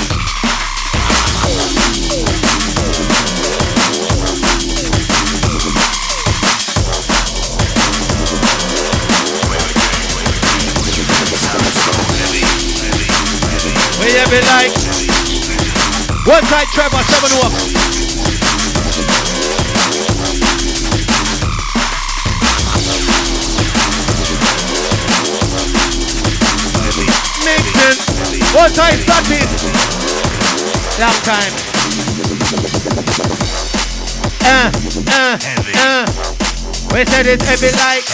We heavy like. One side Trevor, 7 up. Mixing. One side started. Long time. We said it's heavy like.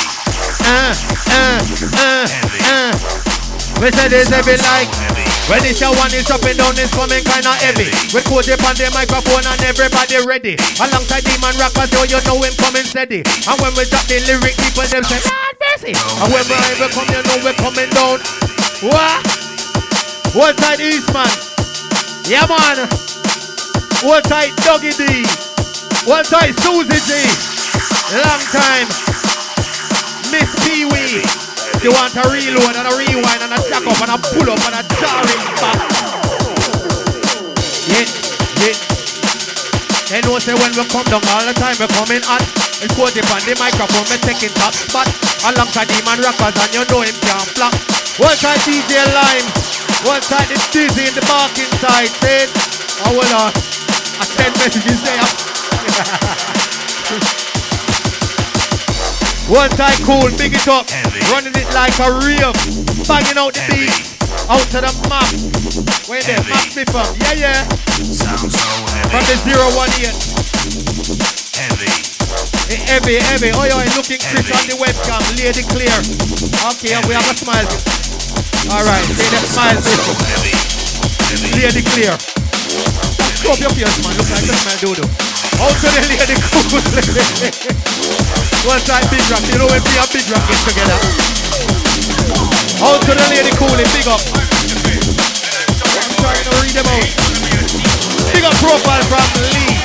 We said it's heavy like. When this your one is up and down, it's coming kinda heavy. We put it on the microphone and everybody ready. Alongside Demon Rockers, so you know him coming steady. And when we drop the lyric, people them say, Lord mercy. And when we ever come, you know we're coming down. What? One side Eastman. Yeah man. One side Dougie D. One side Susie G. Long time. Miss Pee Wee. You want a reload and a rewind and a jack up and a pull up and a jarring back. Yeah. They know say when we come down all the time we coming on. It's put it on the microphone, we taking top spot. Alongside Demon Rockers and you know him can't flop. One side DJ Lime, one side it's Dizzy in the barking side. Say, oh well I send messages there. One side cool, big it up, running it like a rave, banging out the beat, out to the map. Where there, map me from? Yeah. Sounds so heavy. From the 018. Heavy. Heavy. Oh, you're looking Chris on the webcam, lady clear. Okay, and we have a smile. Alright, say that smile. Lady clear. Screw up your face, man. Look like the smile dodo. Out to the lady cool. One side big rock, you know when we and big rock get together. Out to the lady cool, big up. I'm trying to read them out. Big up profile from Lee.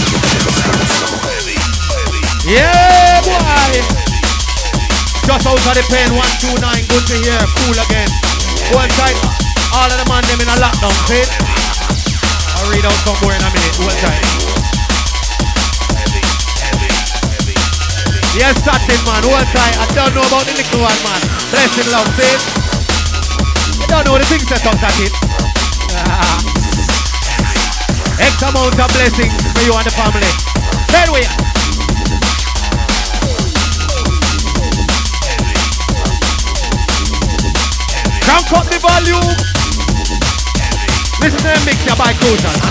Yeah boy. Just out of the pen, 129, good to hear, cool again. One side, all of the man them in a lockdown, see? I'll read out some more in a minute, one side. Yes, Satin man, one side. I don't know about the little one, man. Bless him, love, see? You thing set up that it. X amount of blessings for you and the family. Anyway. Crank up the volume. Listen to them mix your by Crucial.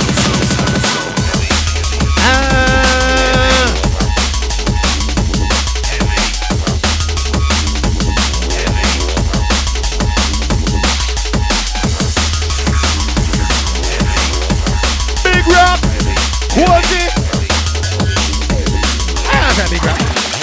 Big rap. Quality. Big rap.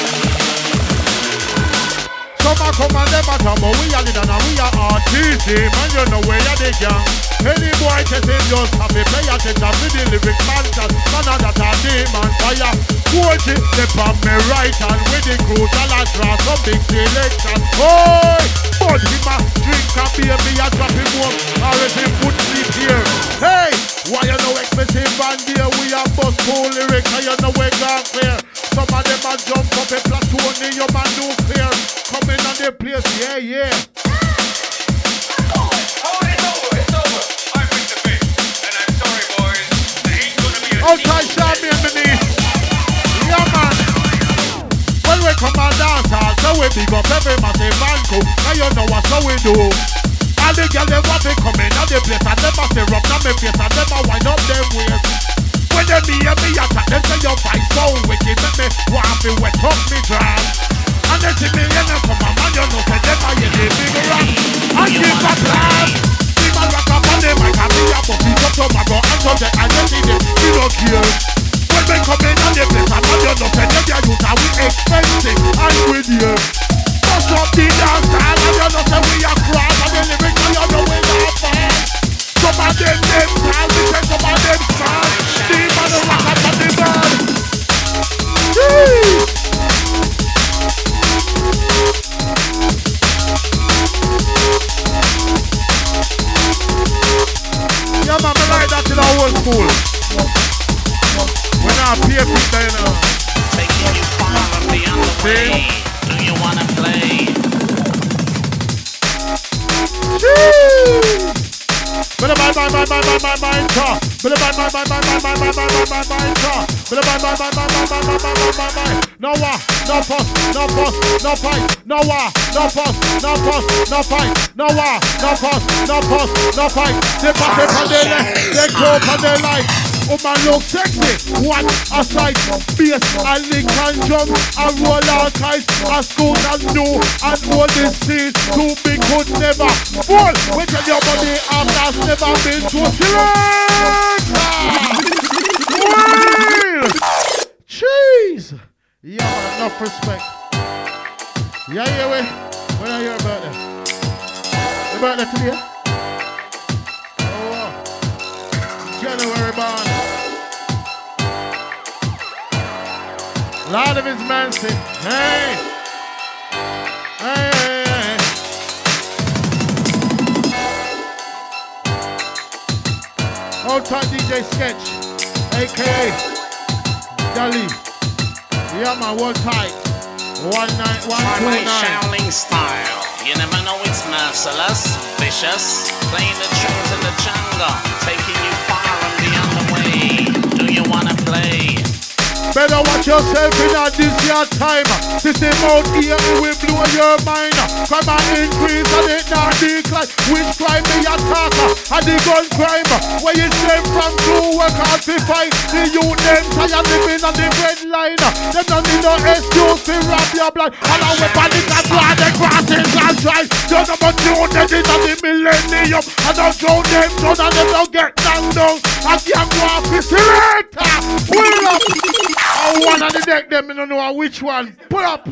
Some a come and them a talk, but we are the done and we are artists, man. You know where you the gang. Any boy can say just have to play attention to the lyric man that a demon fire. Quality, they pop me right and with the crucial and cross some big selection. Oi! But him a drink a beer, me a drop him home, or if him put sleep here. Hey! Why you know expensive band here? We are bust cool lyrics and you know we gone clear. Some of them a jump up a platoon in your man nuclear. Coming on the place, yeah, yeah. Outside champion beneath. Yeah, man. When we come and dance hall, so we big up every massive banco. Now you know what so we do. All the girls they want to come in on the place and them a say rub down my face and them a wind up them waist. When they hear me attack, them say your voice so wicked, make me want to wet up me dress. And they see me and they come and man, you know say them a hear the big rock. And give a plan. Man rock up on the mic and me a bust it up to my bro and some say I just see them, we don't care. When we come in on the place and man you know say them ya youth and we expensive and with you. Bust up the dance hall and you know say we a crowd and the lyrics and you know we not fall. Some of them tall, we say some of them small. The man rock up on the band. Yeah, man, I like that in our old school. When I pay people, you know. Taking you far and beyond the way. Do you wanna play? But my no fuss, no fuss, no fight, no fuss, no fuss, no fight, no fuss, no fight. They pass it on their left, they go on their life. Man look sexy, what a sight. Bass and lick and jump and roll all tight. As good as new and all this seas too big could never fall. We tell your body that's never been too select. Jeez. Yeah, man, enough respect. Yeah, we. When I hear about that? Your birthday today? Oh, January born. Lord of His mercy. Hey. Hey. Old time DJ Sketch, a.k.a. Dali. Yeah, man, hold tight. 19129. Shaolin style. You never know it's merciless, vicious. Playing the tunes in the jungle, taking you far and beyond the way. Do you wanna play? Better watch yourself in this year time. System out here, it will blow your mind. Crime and increase and it not decline. Which crime me attacker? And the gun crime. Where you stay from to work hard to fight. The youth them tired living on the red line. Them don't need no excuse to rob your blood. And I weapon panic and drive the crosses and drive. Just about you dead in the millennium. And don't show them so that them don't get knocked down. And young office selector. Pull up. I one on the deck, them I don't know which one. Pull up.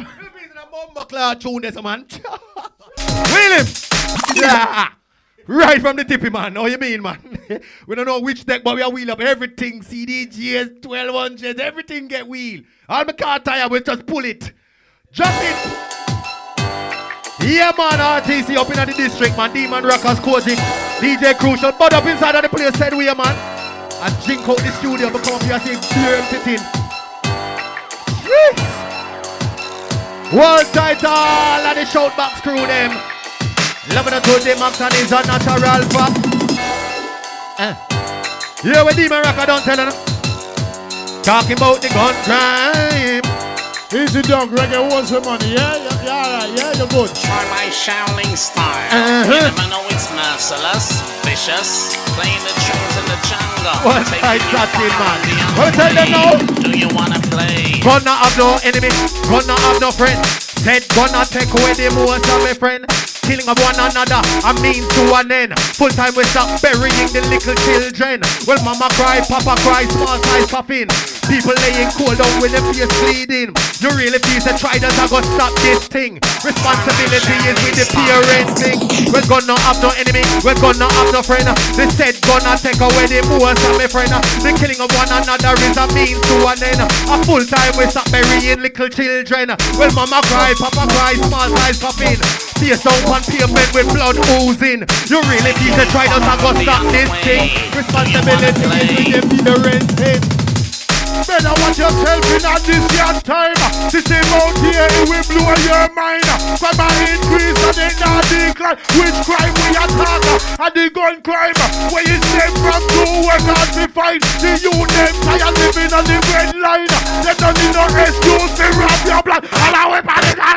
William! Yeah! Right from the tippy, man. How you mean, man? We don't know which deck, but we are wheel up everything. CDGs, 1200s, everything get wheel. All my car tire, we just pull it. Jump it! Yeah, man, RTC up in the district, man. Demon Rockers, Koji, DJ Crucial, but up inside of the place, said we, man. And drink out the studio, but come up here and say, clear everything. World title and the shout box crew them. Loving it to the max and is a natural fact. Yeah, we demon rocker, don't tell her. Talking about the gun crime. Easy dog, reggae wants some money. Yeah, alright, yeah, you're good. Try my Shaolin style. You never know it's merciless, vicious, playing the tunes in the jungle. What I got in, man? What tell them now? Do you wanna play? Gonna have no enemy, gonna have no friend. Said gonna take away the most of my friend. Killing of one another, a means to an end. Full time we stop burying the little children. Well, mama cry, papa cry, small size coffin. People laying cold down with their face bleeding. You really feel the trident are gonna stop this thing. Responsibility is with the parenting. We're gonna have no enemy, we're gonna have no friend. They said gonna take away the most of my friend. The killing of one another is a means to an end. A full time we stop burying little children. Well, mama cry, papa cry, small size coffin. Face down on pavement with blood oozing. You really feel the trident are gonna stop this thing. Responsibility is with the parenting. Better watch yourself in at this young time. This thing out here, it will blow your mind. Crime increase and it not decline. Which crime we attack? And the gun crime. Where you step from to work hard to fight. The youth them tired living on the red line. They don't need no excuse to rob your blood. And I whip on it.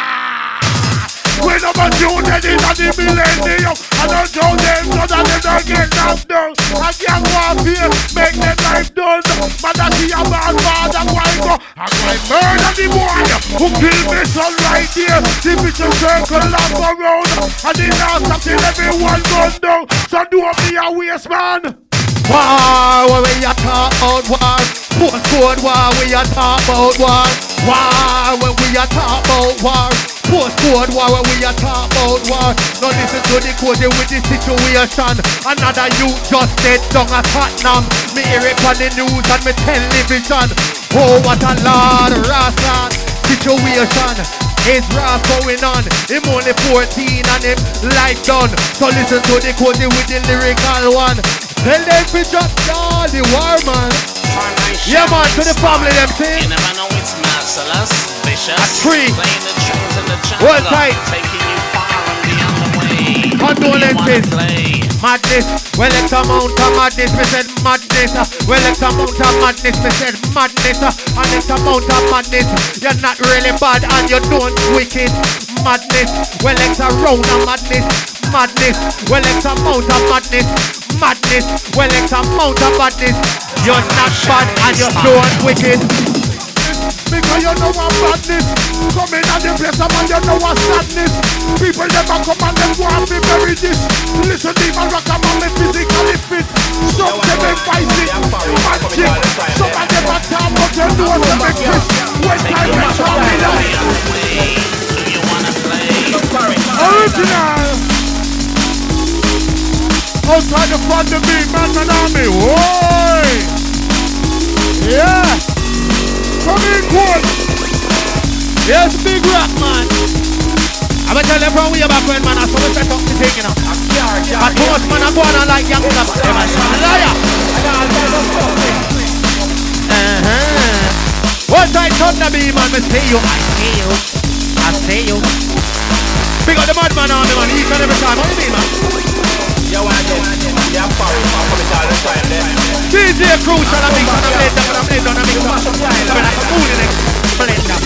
We never do that in the millennium. I don't show them so that they don't get knocked down. I can't walk here, make them life done. But I see a bad father, why go? I murder the boy who killed me son right here. The vicious circle lap around. And the last stop till everyone goes down. So do me a waste, man. War, where we a talk about war. Postcode war, we a talk about war. War, when we a talk about war. Postcode war, where we a talk about war. Now listen to the code with the situation. Another youth just dead down at Tottenham. Me hear it on the news and me television. Oh, what a Lord Rasta situation. Is Ras going on? Him only 14 and him life done. So listen to the code with the lyrical one. Tell them to drop all the war, man. Yeah, man, to the family, them thing. You never know it's merciless, vicious. A tree. Playing the tunes in the jungle. Hold tight. Taking you far and beyond the way. Condolences. Madness. Well, it's a mount of madness. Me said madness. Well, it's a mount of madness. Me said madness. And it's a mount of madness. You're not really bad and you don't wicked. Madness. Well, it's a round of madness. Madness. Well, it's a mount of madness. Madness. Well, it's a mount of madness. You're not bad and you don't wicked. Because you know what badness. Come in at the place of man, you know what sadness. People never come and them want to bury this. Listen to my rock and man, me physically fit. Some them ain't feisty, magic. Some of them are talk, but you know what them make this. When time is coming up. Do you wanna play? Original. Outside the front of me, man army. Whoa. Yeah. Come in, good. Yes, big rock, man. I'm gonna tell them from way back when, man. I saw we set up the thing, you know. But too much man, I'm going on like young stuff. Them a liar. One time, Thunder B, man, me see you. I see you. I see you. Big up the madman on me, man. Each and every time. What do you mean, man? DJ Crucial, I'm mixing, I'm blending, I'm blending, I'm mixing. I'm like a fool in it. Blender.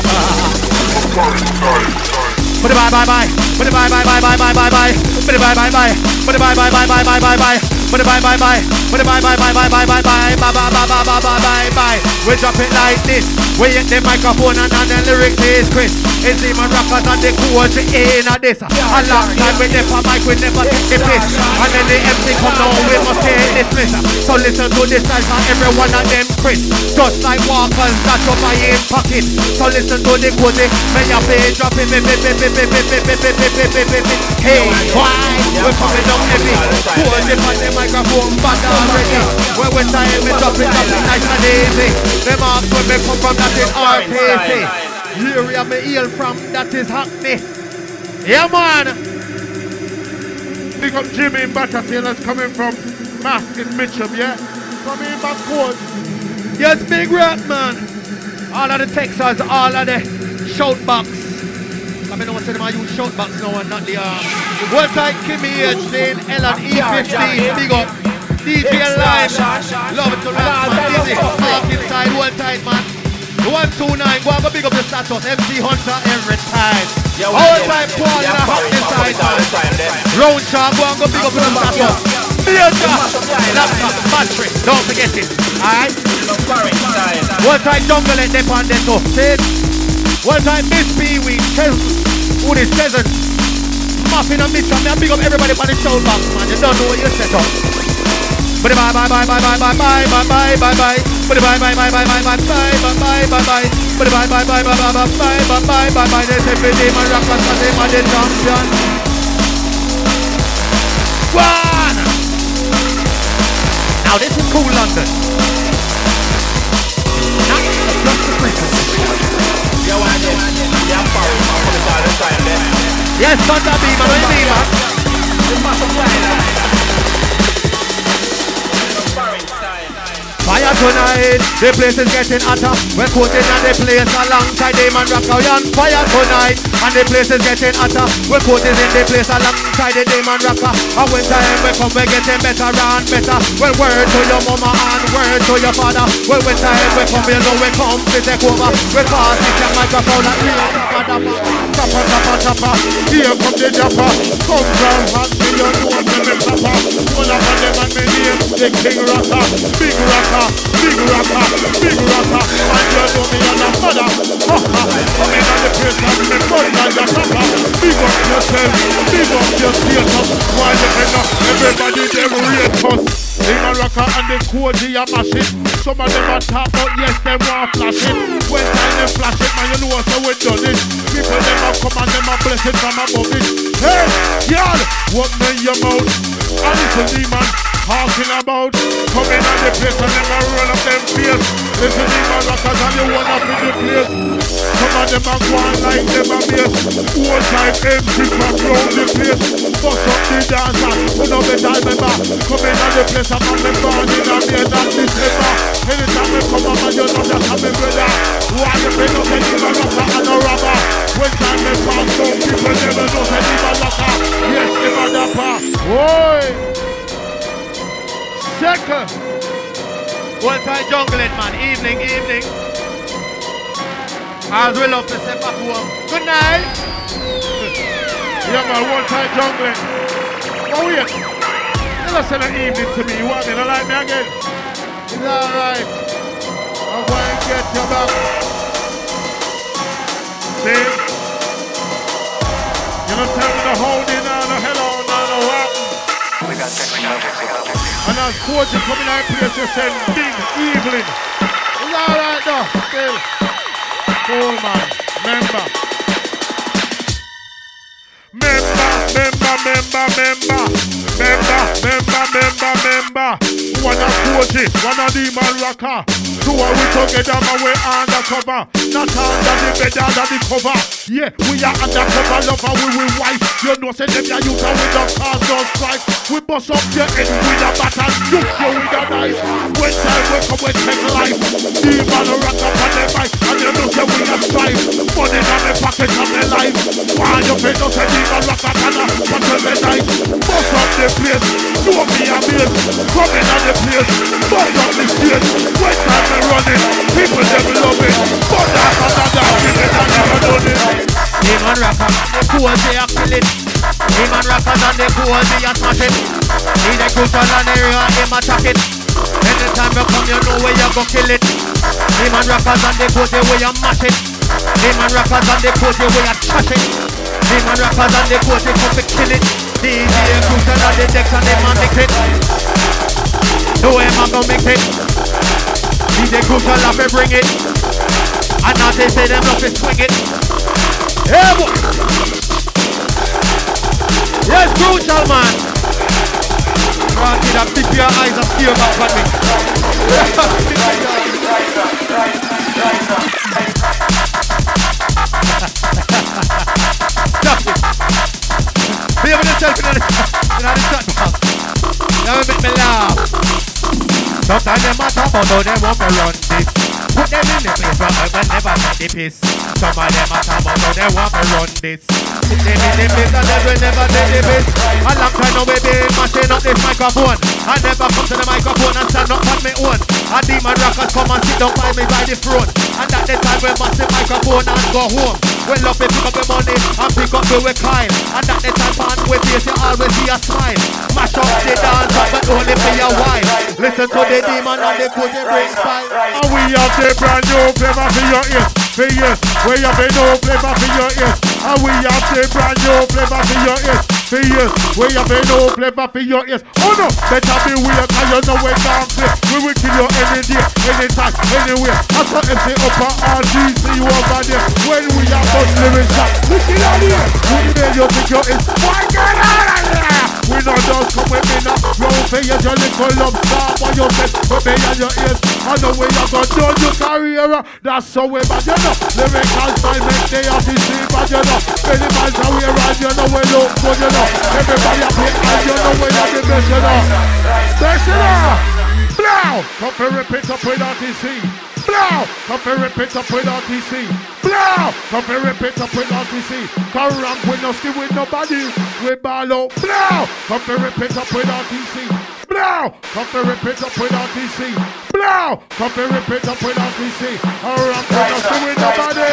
Put it bye bye bye. Put it bye bye bye bye bye bye bye. Put it bye bye bye. Put it bye bye bye bye bye bye bye. Put it bye bye bye. Put it bye bye bye bye bye bye bye. Bye bye bye bye bye bye bye bye. We drop it like this. We hit the microphone and the lyrics is Chris. It's even rockers and the chords in a this. A long time with the mic, we never take the piss. And then the MC come down, we must get dismissed. So listen to this as every one of them Chris. Just like walkers that up my in pocket. So listen to the code, may you pay drop it. Hey, why? We're coming down heavy. Hold it on the microphone, but already. When we time, we drop it nice and easy. Them off when we come from that in RPC. Here we have me heel from that is Hackney. Yeah, man. Pick up Jimmy in Battersea that's coming from Mask in Mitcham, yeah? Coming back forward. Yes, big rock, man. All of the Texans, all of the shout box. I know I said I use shout box now and not the One time Kimmy H, Lane, Ellen, E15, big up. DJ Live, love it to rap, man. Easy, mark inside, one tight, man. 129, go and go big up the status. MC Hunter every time. All time Paul in a hot inside, man. Round shot, go and go big up the status. Major, laptop, battery, don't forget it. Alright? One time Jungle and Dep on that too. See it? One time Miss Pee-wee, who is Chesson. Muffin and Mitch, I big up everybody on the show box, man. You don't know what you set up. Bye bye bye bye bye bye bye bye bye bye bye bye. Bye bye bye bye bye bye bye bye bye bye bye. Bye bye bye bye bye bye bye bye bye bye bye. They say for them and rockers and them are the champion. One. Now this is cool London. Not just the frequency. Yes, Thunder Beam, what do you mean, man? Fire tonight, the place is getting hotter. We're putting on the place alongside Damon Rocker. On fire tonight, and the place is getting hotter. We're putting in the place alongside the Damon Rocker. And when time we come, we're getting better and better. Well, word to your mama and word to your father. Well, when time we come, you know we come to take over. We pass the microphone and real chopper, chopper, chopper. Here come the chopper. Come down, hot, see you know when the chopper. One of them and me name, the King Rocker, Big Rocker. Big rocker, big rocker, and you know me and a mother. I'm in the place of me front and the papa. Big up yourself, big up your status. Why you know everybody them rate us. Demon Rocker and the Koji are mashing. Some of them are top, but yes, them want flash it. When time they flash it, man, you know so we done it. People them have come and them are blessed from above it. Hey, y'all, what in your mouth? A little demon talking about coming on the place and them a roll up them face. Listen, Demon Rockers and the one up in the place. Some of them are going like them a base. Whole time MC from round the place. Bust up the dancer, who know better remember. Coming on the place and I'm born in a May that December. Anytime we come up and you know that I'm a brother. Why you bring up a Demon Rocker and a robber? When time they pass down, people never know a Demon Rocker. Yes, Demon Rocker. Oi! Second. One time jungling, man. Evening, evening. As we love to step back home. Good night. Yeah, man. One time jungling. Oh, wait. Never send an evening to me. You want me to like me again? It's alright. I'm going to get you back. See? You don't tell me to hold in on the hello, no, no, what? We got technology. And as Koji coming out of place, you send big evening. It's alright though, still. Cool man, member. One a Koji, one a Demon Rocker. Two are we together and we undercover. Not under the bed, under the cover. Yeah, we are undercover lover, we will wife. You know, say them ya you can with the cars don't strike. We bust up your head with a baton, shoot you with a knife. When time we come, we take life. Demon Rocker on the mic, and you know say we a strive. Money in my pocket of my life. Why you pay no say Demon Rocker can a battle the night. Bust up the place, know me a mate. Coming on the place, bust up the stage. When time we running, people them love it. But that's another thing that I never done it. Demon Rocker, the cool they are killing. Demon Rockers and the cool they are smashing. Need a crucial and area, them attack it. Anytime you come, you know where you go kill it. Demon Rockers and the cool they way you mash it. Demon Rockers and the cool they way you trash it. Demon Rockers and the cool they come to kill it. DJ crucial and the decks and them a mix it. No way man go mix it. DJ crucial have to bring it. And now they say them love to swing it. Hey boy. Yes, crucial man. Rocky that pick your eyes and steer back at me. Stop it. Be able to tell me in the chat box. That will make me laugh. Sometimes they matter about how they want to run this. put them in the place where I will never take the piss. Some of them are talking about how they want to run this. Put them in the place and they will never take the piss. A long time now we been mashing up this microphone. I never come to the microphone and stand up on my own. A demon rockers come and sit down by me by the front. And at the time we mash the microphone and go home. Well up we pick up the money and pick up the kind. And at the time pan with face you always see a smile. Mash up the dance but only for your while. Listen to the demon and the good brain style. And we have the brand new flavor for your ears. For years, we have the new flavor for your ears. And we have the brand new flavor for your ears. For years, we have the new flavor for your ears. Oh no, better beware, cause you know we can't play. We will kill you any day, anytime, anywhere. I saw MC upper RGC over there. When we have those lyrics shot, we kill out here. Who the hell you think you is? Why get out of here? We not just come with me now. Round for your little love star. What you say, we pay on your ears. I know we are going to do your career. That's so we bad, you know. Lyrical style make the artist see bad, you know. Many miles away around, you know we look good, you know. Everybody up here and you know we are the best, you know. Best, you know. Blow! Come and rip it up with RTC. Blow! Come and rip it up with RTC. Blow! Come and rip it up with RTC. Come ramp with no skill with nobody. We ball out. Blow! Come and rip it up with RTC. Blow! Come and rip it up with RTC. Blow! Come and rip it up with RTC. Come ramp with no skill with nobody.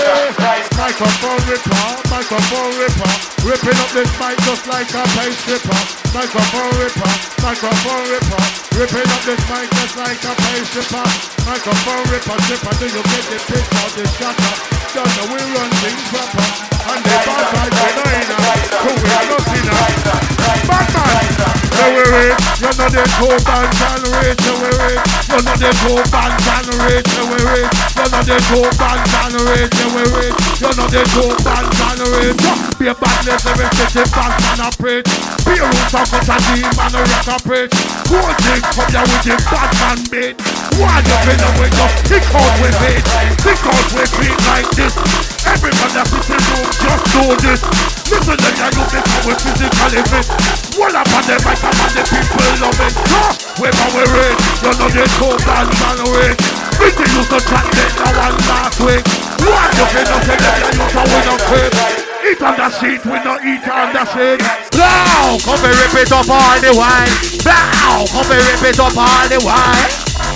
Microphone ripper, microphone ripper. Ripping up this mic just like a pace stripper. Microphone ripper, microphone ripper. Ripping up this mic just like a pace stripper. Microphone ripper, stripper. Do you get the picture, the shatter? Don't know we run things proper. And the bad guys we know enough. So we are not enough. Batman! So we rich. You're not the two bands and rich. So we rich. You're not the two bands and rich. So we rich. You're not the two bands and rich. So we rich. You're not the two bands and rich. Be a badness every city fast man a preach. Be a root of cut a demon a rock a preach. Go dig come here with the bad man beat. Why you been away just kick out with it. Kick out with it like this. Everybody that fits in room just do this. Listen to you become we physically fit. What about the mic and the people love it. Wherever we rich, you know the two bad man rich. Pretty used to chat them now and last week. Why you been up in them you used to win a quit. Eat on the sheet, we not eat on the shit. Blow, come and rip it up all the while. Blow, come and rip it up all the while.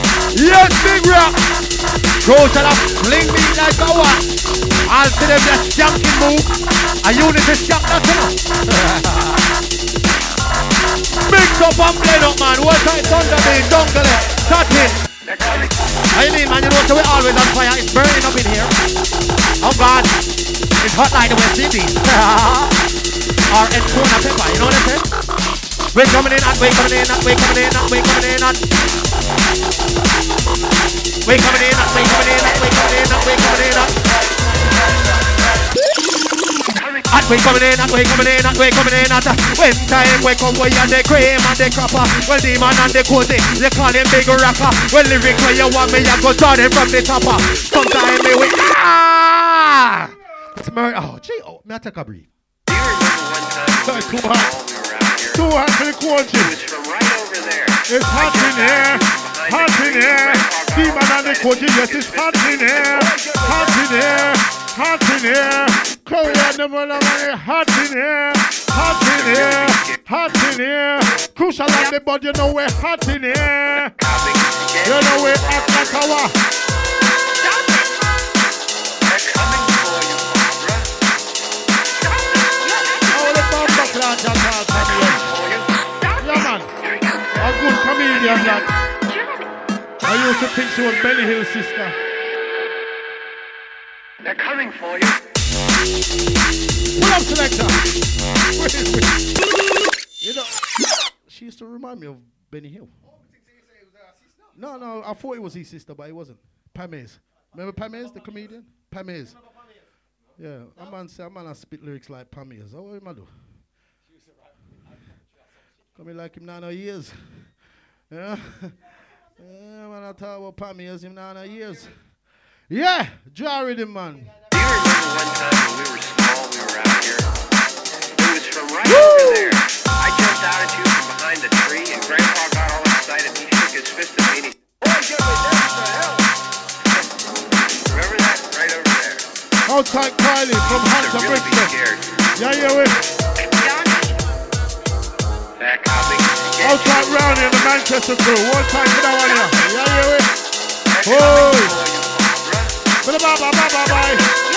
Yes, big rock. Go shut up, fling me like a what? I'll see them just skanking move. A unit is skank that Big up and blade up, man. What time thunder beat, jungle it, satin. I mean, man, you know so we're always on fire. It's burning up in here. Oh God, it's hot like the West Indies. Or it's corn of pepper, you know what I'm saying? We're coming in and we're coming in and we're coming in and we're coming in and we're coming in and we're coming in and we're coming in and we're coming in and we're coming in and we're coming in and we're coming in and when time we come we and the cream and the copper. Well the man and the cozy, they call him big rocker. Well lyrics where you want me, I go start it from the topper. Sometimes me we it's murder. Oh gee, oh, may I take a breathe? Do you remember one time Too hot. Too hot for the country. it was from right over there? It's hot in here. Hot in here. Demon and the coach, yes, it's hot in here. Hot in here. Hot in here. Korea never know money. Hot in here. Hot in here. Hot in here. Crucial on the body, you know we're hot in here. You know we're hot like our. They're coming for you, Barbara. All the bomber clans are hot in here. Yeah, man. A good comedian, that. I used to think she was Benny Hill's sister. They're coming for you. Pull up, selector. You know, she used to remind me of Benny Hill. No, I thought it was his sister, but it wasn't. Pamez. Remember Pamez, the comedian? Pamez. Yeah, a man I spit lyrics like Pamez. Oh, what am I do? Coming like him 9 years. Yeah. Yeah, man, I talk about Pamez him 9 years. Yeah, Jared, the man. Do you remember one time when we were small, we were out here? It was from right over there. I jumped out at you from behind the tree, and Grandpa got all excited. He shook his fist at me. And he, Outside Kylie from Hunter Brixton. Yeah, yeah, we. Outside Rowney and the Manchester crew. One time for that one here. Yeah, yeah, we. Oh. Bye.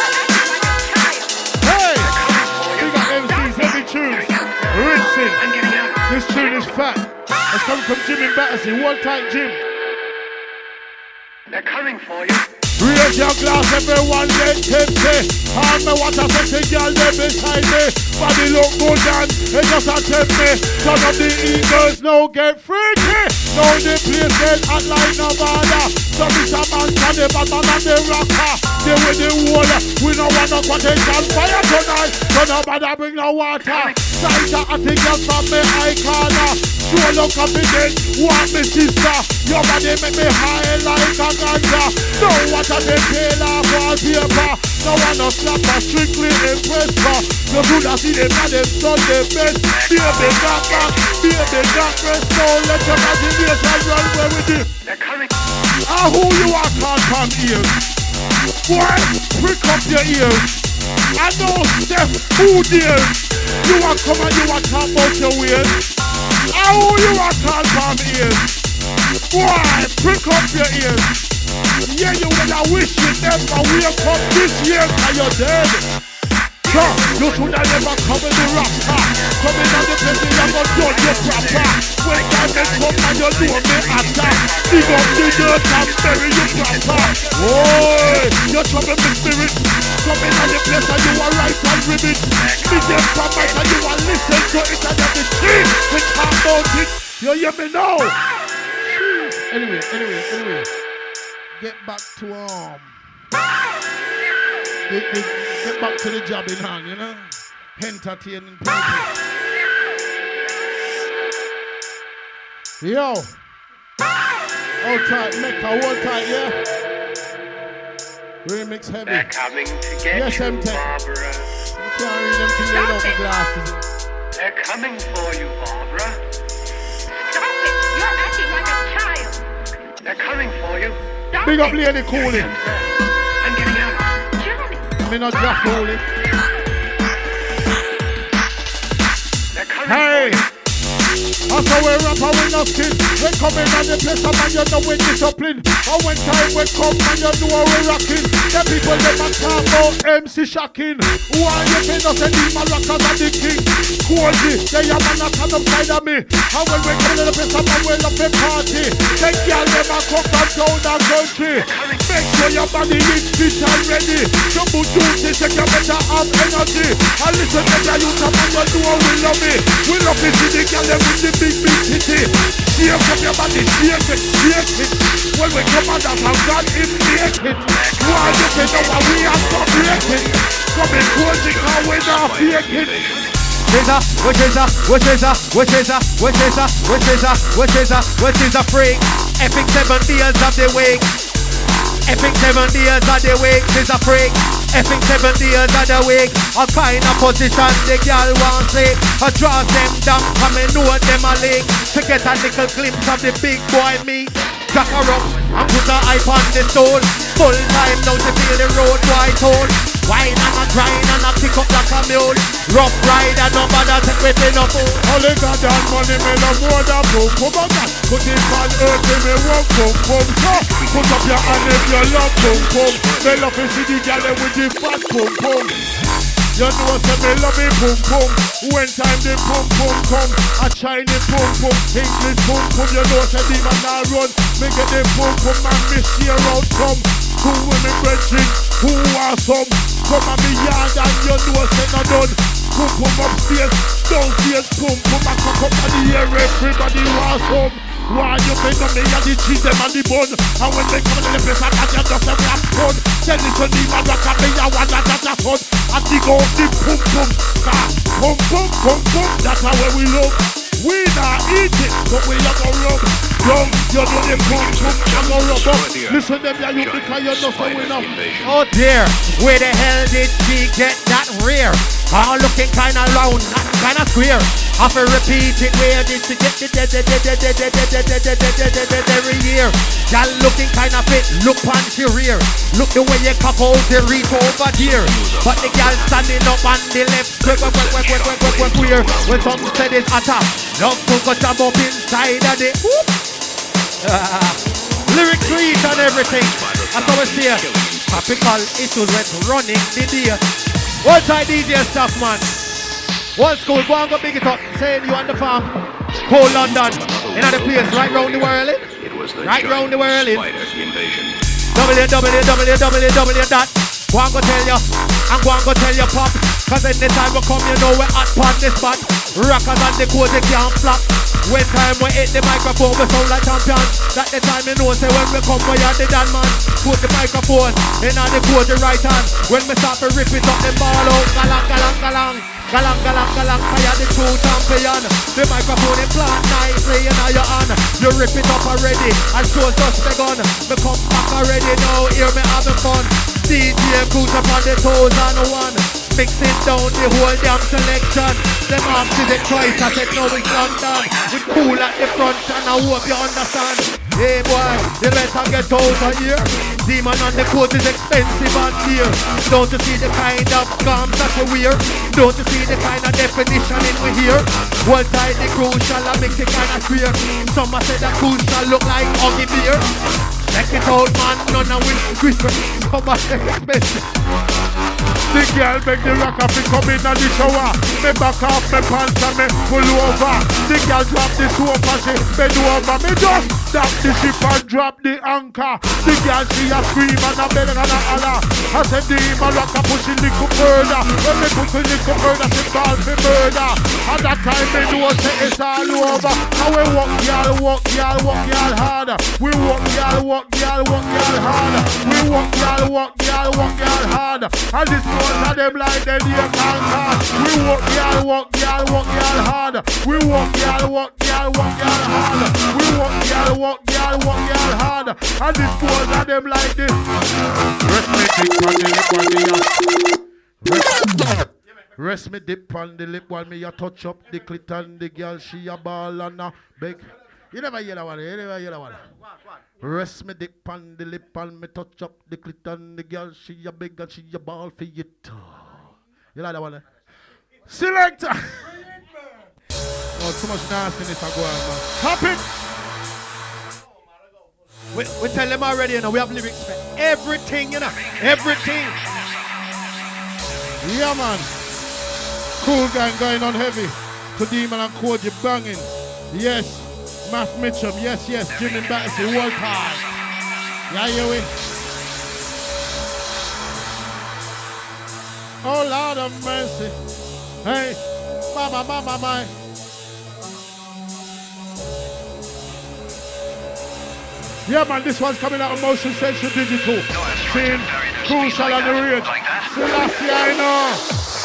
Hey. We got MCs, heavy tunes. Rinsing. This tune is fat. It's coming from Jim in Battersea. One tight Jim. They're coming for you. Raise your glass, everyone get tipsy. All me want a sexy girl there beside me. Body look good and it just a tempt me. Some of the eagles now get freaky. Now the place get hot like no bother. So Mr. Man can the bottom and the rocker. They with the wall, we no want no quotation fire tonight. So nobody bring no water. Sight a attic girl from me eye corner. Show look confident, want me sister. Your body make me high like a ganja. No what a they peel off wallpaper. No one no slapper, strictly impressed her. No good as see them and them son the best. Baby got back, baby got rest. So let your imagination run where with it. They're coming. Ah, who you are can't come ears. Boy, prick up your ears. I know Steph, who dears. You are come and you are talk about your ways. Ah, who you are can't come ears. Boy, prick up your ears. Yeah, you will wish you never wake up this year and you're dead. So, you should have never come in the rapper. Come in on the place and you're gonna do your proper. When time they come and you do me attack. Dig up the dirt and bury you proper. Oh, you're trouble with spirit. Come in on the place and you are right and ribbit. Me them from my and you are listen to it and everything. We talk about it. You hear me now? Anyway. Get back to get back to the job in hand, you know? Entertaining people. Yo. Hold tight, Mecca, hold tight, yeah? Remix heavy. They're coming to get yes, you, M10. Barbara. You can't read them till they open glasses. They're coming for you, Barbara. Stop it! You're acting like a child. They're coming for you. Stop Big up it. Lady Cooley. I'm getting out. Johnny. Me not just Cooley. They're coming Hey! for you. That's how we rap and we no skin. We come in and the place and you know we discipline. And when time we come and you know we rockin'. The people them a talk about MC shocking. Why you think us and these maracas are the king? Cozy, they a man a stand upside of me. And when we come in the place and we love the party. Then girl them a come from town and country. Make sure your body is fit and ready. Your boot duty take you better have energy. And listen to the youth and you know we love me. We love to see the girl them with the big city. Shake up your body, shake it. When we come out of our God, it make it. Why you say no, we are so breaking. Come in closing, how we not fake it. Which is a freak. Epic 7 days of the week. Epic 7 days of the week is a freak. Epic 7 days of the week. A kind of position the girl won't sleep. I draw them down, come and know them a leak. To get a little glimpse of the big boy me. Jack her up and put her hype on the stone. Full time now to feel the road wide hole. Wine and a grind and a kick up like a mule. Rough ride and no bother take with me no fool. Only God and money me love more than boom. Come on, God. Put it on earth and me walk boom. So, put up your hand if you love boom. Me love to see the girl with the fat boom. You know say me love it boom. When time the boom come, a Chinese boom. English boom. You know say the man a run. Me get the boom and me share out some. Two women brethren who are some. Come on me yard and you know say no done. Boom upstairs, downstairs boom. I cock up on the air, everybody was some. Why you think of me and the cheese them and the bun? And when they come to the place I got them just a rap fun. Tell it to me man rock up me a one that a fun. And dig out the boom. Boom. That's how we look. We not eat it, but we have a rub. You know the pump, I'm a rubber. Listen them, you because you know so enough. Oh dear, where the hell did she get that rear? All looking kinda round, not kinda square. Have to repeat it, where did she get every year? Y'all looking kinda fit, look on she rear. Look the way you cock out the reach over here. But the girl standing up on the left, queer. When some said it's hotter, love to go jump up inside of the lyric treat and everything. That's how we see it. Topical issues went running the day. One time DJ stuff, man. One school, go and go big it up. Saying you on the farm. Cold London. In the place right round the world. Right round the world. www. Go and go tell you. And go and go tell your pop. Cause anytime we come, you know we're hot on this spot. Rockers and the code, they can't flop. When time we hit the microphone, we sound like champions. That the time you know, say when we come, we are the Dan man. Put the microphone in on the code, the right hand. When we start to rip it up, the ball out. Galang, galang, galang. Galang, galang, galang. Fire the true champion. The microphone in plant nicely in your hand. You rip it up already and show us the gun. We come back already now, hear me having fun. DJ Cruise up on the toes and one. Mixing down the whole damn selection. Them arms is it twice, I said no it's London. We cool at the front and I hope you understand. Hey boy, the better get out of here. Demon on the coat is expensive and dear. Don't you see the kind of garms that we wear? Don't you see the kind of definition in we here? One side the crucial and mix it kind of queer. Some say that crucial look like Oggy beer. Check it out man, none of will whisper. Come on, expensive. The girl make the rocker fi come in and the shower. Me back off me pants and me pull over. The girl drop the sofa, she bend over. Me just stop the ship and drop the anchor. The girl she a scream and a beg and a holler. I said the man rocker push it little further. When me push it little further, she call for murder. At that time me know say it's all over. And we walk y'all hard. We walk y'all hard. We walk y'all hard. And this of them like they near conquer. We walk y'all hard. We walk y'all hard. We walk y'all hard. And this of them like this. Rest me dip on the lip while me a touch up the clit and the girl she a ball and a beg. You never hear that one. Rest me dip on the lip and me touch up the clit and the girl she a beg and she a ball for it. You like that one? Selector! Oh, too much nastiness I go on, man. Stop it! We tell them already, you know, we have lyrics for everything, you know. Everything. Yeah, man. Cool gang going on heavy. To Demon and Koji banging. Yes. Math Mitchum, yes, Jimmy Battersea, world hard. Yeah, you win. Oh, Lord of mercy. Hey, mama, my. Yeah, man, this one's coming out of Motion Sensor Digital. Seeing Crucial on the rage. Selassie, I know.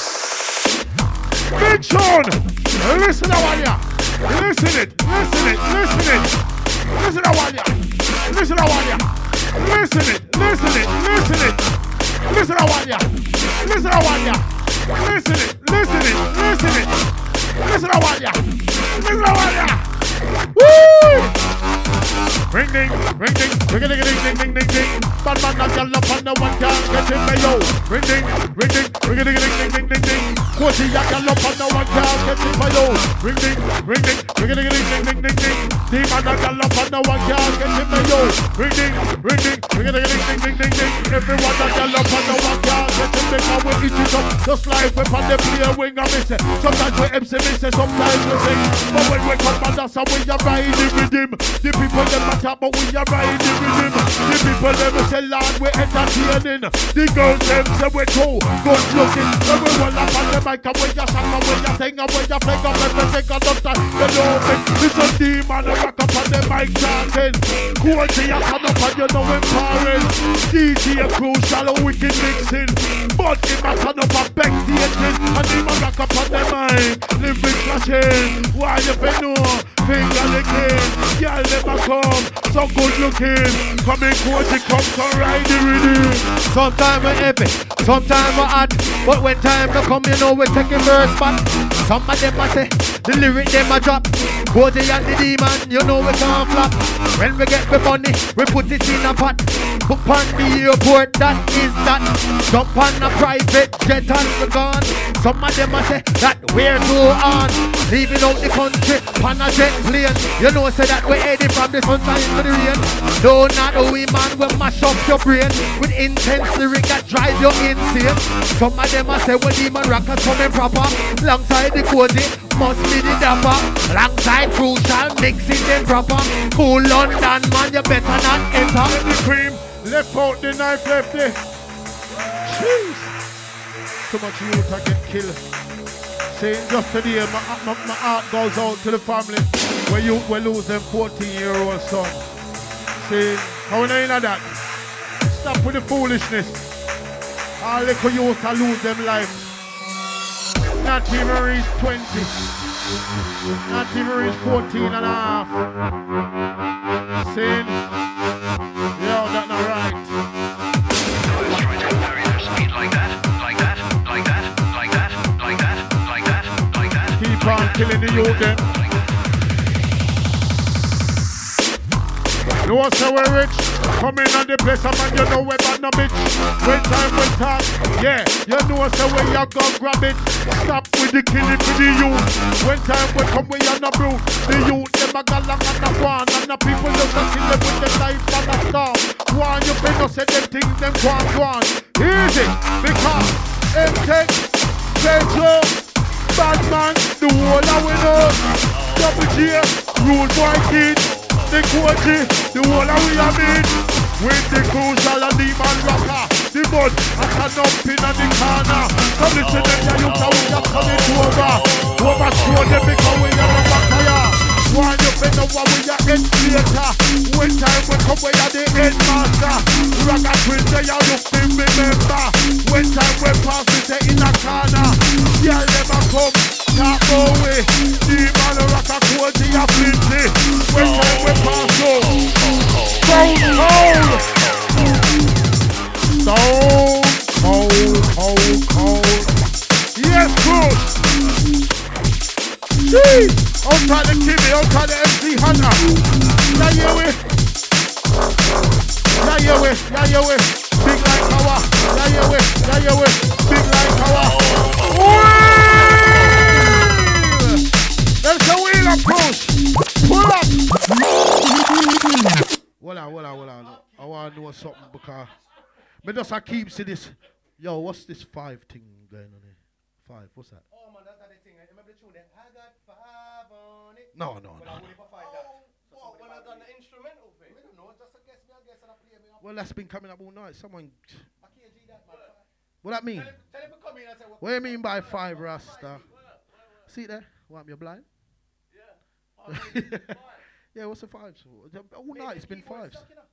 Big tune. Listen to one, yeah. Listen it. Listen to one, yeah. Listen to one, yeah. Listen it. Listen to one, yeah. Listen to one, yeah. Woo! Ring ding, ring ding, ring ding, ding, ding, ding, ding. Bad man, a girl up on the one can't get in me, yo. Ring ding, ring ding, ring ding, ding, ding, ding, ding. Cozy, a girl up on the one can't get in me, yo. Ring ding, ring ding, ring ding, ding, ding, ding, ding. Demon, a girl up on the one can't get in me, yo. Ring ding, ring ding, ring ding, ding, ding, ding, ding. Everyone, a girl up on the one can't get in me, now we eat it up. Just like we on the player wing and miss it. Sometimes we MC miss it, sometimes we sing. But when we come on, that's how we are riding with him. The people them matter, but we are riding with him. The people them say, Lord, we entertaining. The girls them say we too good looking. When we roll up on the mic and we just sing and we just sing and we just fling up everything and don't time. You know it. It's a demon and rock up on the mic chanting. Quality a come up and you know we're pouring. DJ Crucial wicked mixing. But him a turn up and back the engine. And him a rock up on the mic. Living flashing. Why you been know? finger licking. Y'all never come, so good looking. Come in, coach, come, so ride the rhythm. Sometimes we're heavy, sometimes we're hot. But when time to come, you know we're taking verse back. Some of them I say, the lyric them a drop. Cody and the demon, you know we can't flop. When we get the money, we put it in a pot. Book on the airport, that is that. Jump on a private jet and we're gone. Some of them I say that we're too on. Leaving out the country, on a jet plane. You know say that we're heading from the sunshine to the rain. No, not a we man, we mash up your brain with intense lyric that drive you insane. Some of them I say well demon rockers coming proper. Alongside the Cody, must be the dapper. Alongside Crucial, mixing them proper. Cool London man, you better not enter. The cream, left out the knife, left it. Jeez. Too much youth I get killed. Saying just today, my heart goes out to the family where you will lose them 14-year-old son. Saying, how in that? Stop with the foolishness. All little youth will lose them life. Not even reach 20. Not even reach 14 and a half. Saying, yo, that's not right. Keep on killing the youth then. You want to say we're rich? Come in on the place, man, you know we're bad no bitch. When time we talk, yeah, you know say where you go grab it. Stop with the killing for the youth. When time we come, we are no brew. The youth, them a galang and a one. And the people just a kill them with the life and a storm. One, you better say them things, them go on. Easy, because M-Tech, Pedro, Batman, the whole of we know. Double G, Rude Boy Kid, the Koji, the whole of we are made. With the Crucial and Demon Rocker, the mud, and turn up in the corner. So listen them, you can we are coming over. Overthrow them because we are the backfire. One you better what we are educator. When time we come we are the headmaster. Rocker twins they are looking remember. When time we pass we say in a corner. Yeah never come, not away. Demon Rocker Cody a flinty. When time we pass go. Cold. Yes, good. Jeez. Outside the Kimmy, outside the MC Hunter. Yeah, you with. Big like power. Yeah, you with. Big like power. Wheel! There's a wheel approach. Pull up. Hold on. I want to know something because me just I keep see this. Yo, what's this 5 thing going on here? 5, what's that? Oh man, that's the thing. Remember the tune that I got 5 on it? No. Well, when I done the instrumental thing. I don't know, just a guess and I play me up. Well, that's been coming up all night. Someone. I can't do that, man. What that mean? Tell him to come in and say What do you mean by 5, Rasta? See there? What, you're blind? Yeah. Yeah, what's the 5? All night it's been 5s.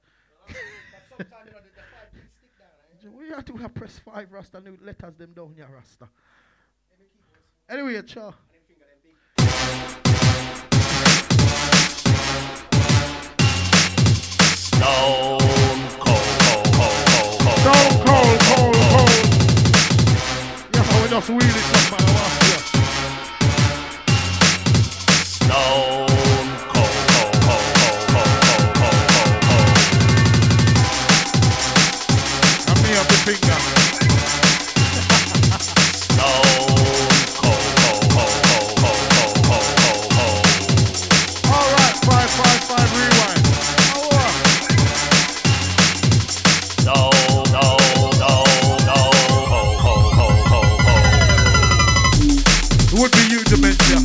We have to have press 5 Rasta new letters them down here Rasta. Anyway, cha. Stone cold. Yeah, how we just wheel it up by the walk here. Stone cold. And me have the finger. All right, 5 rewind. It would be you, dementia.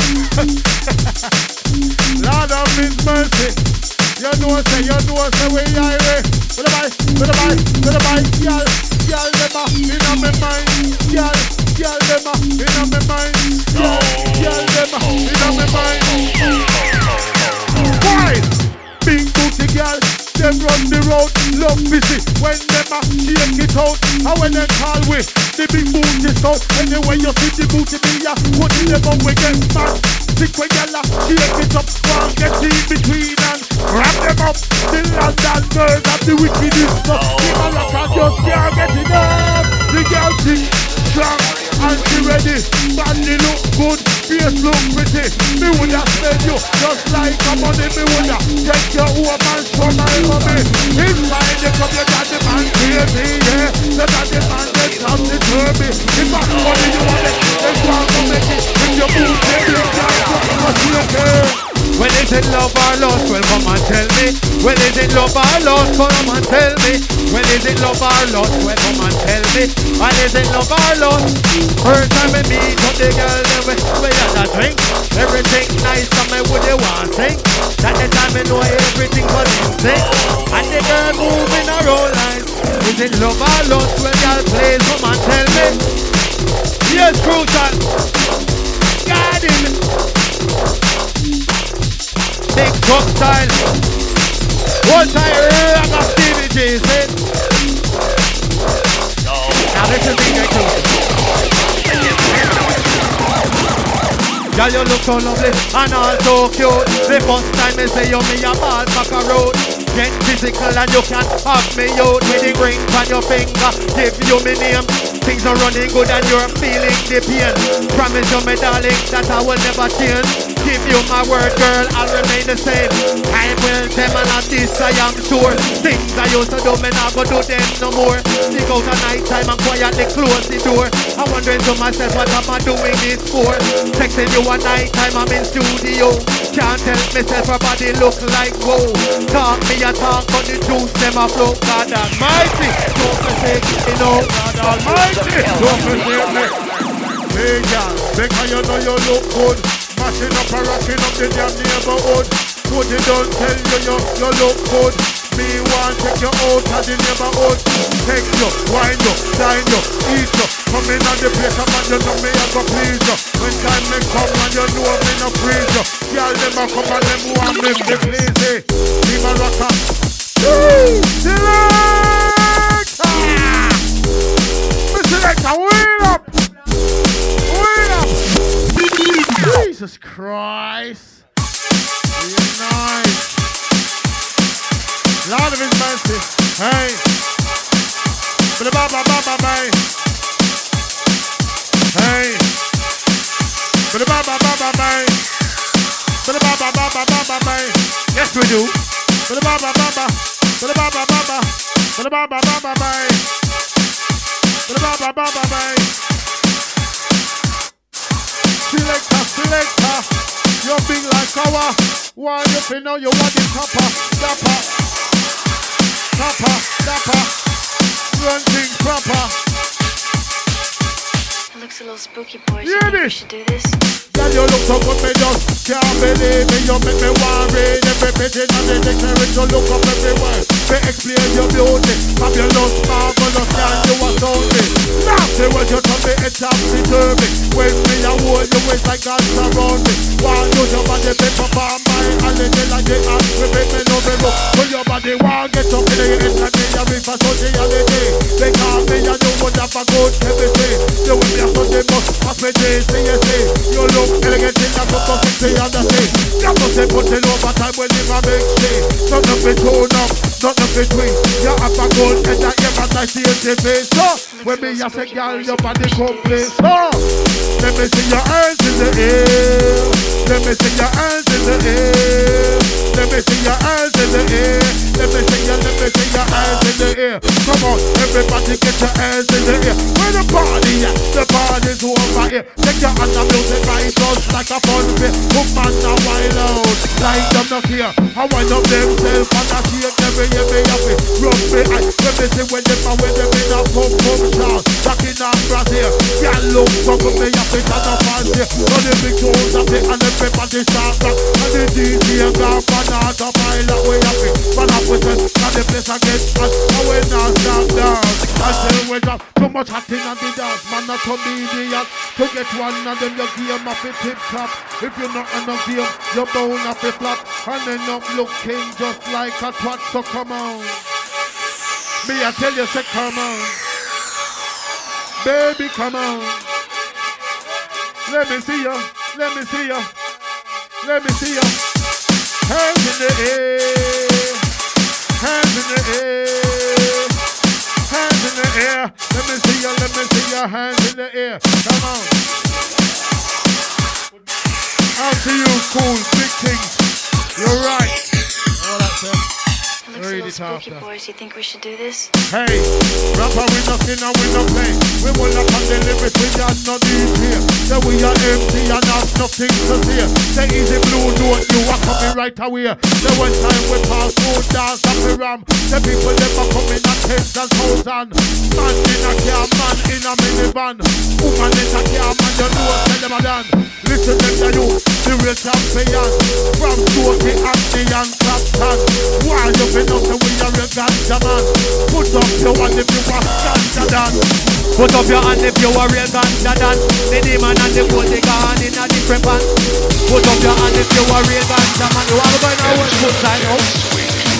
Lord of His mercy. You know say we are here. With the mic, y'all them in on my mind. Y'all them in on my mind. Y'all them in on my mind. Why? Big booty girl, them run the road, love busy. When them a shake it out, and when them call we the big booty sound. Anyway you see the booty me ya, put in them up we get mad. Sick when y'all shake it up, one get in between and wrap them up. The London girls have the wickedest stuff. The Moroccan just can't get enough. The girl sing strong and she ready. Body look good, face look pretty. Me woulda spend you just like a money. Me woulda take your woman from my mommy. Inside the club you got the man crazy, yeah. The daddy man get down the turby. If I money you want it, then go and go make it. If you move baby, you can't go okay. When is it love or lost? Well, come and tell me. When is it love or lost? Come and tell me. When is it love or lost? Well, come and tell me. When is it love or lost? First time I meet up the girl, then we had a drink. Everything nice, and me would you want sing. That the time I know everything was insane. And the girl moving her own lines. Is it love or lost? Well, y'all please come and tell me. Yes, Crucial. Got him. Big truck style. One time I got Stevie J said. Now this is DJ Girl, you look so lovely and all so cute. The first time I say you me a ball back a road. Get physical and you can have me out with the ring on your finger. Give you me name. Things are running good and you're feeling the pain. Promise you, my darling, that I will never change. Give you my word, girl, I'll remain the same. Time will tell me not this, I am sure. Things I used to do, me not go do them no more. Sneak out at night time and quietly close the door. I'm wondering to myself, what am I doing this for? Texting you at night time, I'm in studio. Can't tell myself her body look like whoa. Talk me a talk, but the juice them a flow. God Almighty, don't forsake me, no. God Almighty, don't forsake me. Hey girl, because you know you look good. Mashing up and rocking up the damn neighborhood. Put it down, tell you look good. Me want take you out of the neighborhood. Take you, wine you, dine you, eat you. Come in on the place and you know me I go please you. When time may come and you know me no freeze you. Girl them a come and them want me to please you. Leave a rocker. Selector! Me selector, wheel up! Wheel up! Jesus Christ. You're nice. Lord of His mercy. Hey. Ba-da-ba-ba-ba-ba-ba. Hey. Ba-da-ba-ba-ba-ba-ba. Ba-da-ba-ba-ba-ba-ba-ba. Yes, we do. Ba-da-ba-ba-ba-ba. Ba-da-ba-ba-ba-ba. Ba-da-ba-ba-ba-ba-ba. Ba-da-ba-ba-ba-ba-ba. Selector, you're big like our. Why you feel now you want the topper, dapper, run things proper. It looks a little spooky, boys. Yeah, You think we should do this? Girl, you look so good, me just can't believe me. You make me worry. Every pigeon and the dictionary to look up everywhere. To explain your beauty, fabulous, marvelous, and you are lonely. Now, the way you tell me, it's topsy-turvy. When me a hold you, it's like God surround me. While you your body be perform my holiday like the act, we make me know me look. When your body want get up in the head like me, a river Sunday holiday. They call me and you would have a good chemistry. You will be a Sunday must pass me JCSA. You look elegant in a cup of 60 on the sea. You must say put it over time when you a big day. Nothing between up, nothing between. You have a good head that you must like see the face. So, when me a say girl, your body complete. So, let me see your hands in the air. Let me see your hands in the air. Let me see your hands in the air. Let me see your hands in the air. Come on, everybody get your hands in the air. Where the party at? The party's over here. Take your hand and music right just like a fun fair. Put man a wild out, like them not here. I wind up themselves and I shake them me happy. Rub me eye. Let me see when them and when them in a pump shot. Back in a Brazil. Y'all look so good me happy and a fancy. So the big toes up it and everybody start back. And the DJ got banana to pilot we happy. But up with us and the place again hot. And we not stop dance. Until we drop too much hot in on the dance. Man not to be idiot. To get one of them you game off it tip top. If you're not on the game, you're bound up a flop. And end up looking just like a twat. So come on. Me, I tell you, say come on. Baby, come on. Let me see ya. Let me see ya. Let me see ya. Hands in the air. Hands in the air. Hands in the air. Let me see ya. Let me see ya. Hands in the air. Come on. Out to you, cool, big things. You're right. All that, sir. Looks a little spooky, boys. You think we should do this? Hey, rapper, we nothing and we no play. We will not on the lyrics, we just not these here. Say we are empty and have nothing to say. Say easy blue note, you are coming right away. Say one time we pass through dance and we ram. The people never coming at tens and thousand. Man in a car, man in a minivan. Woman in a car, man, you know what tell them a done. Listen to you, the real champion. From Tokyo, Acne and Clapton. Why you been up to we are a ganja man? Put up your hand if you are ganja dan. Put up your hand if you are real ganja dan. The demon and the gold they gone in a different band. Put up your hand if you are real ganja man. You are going to work good time now.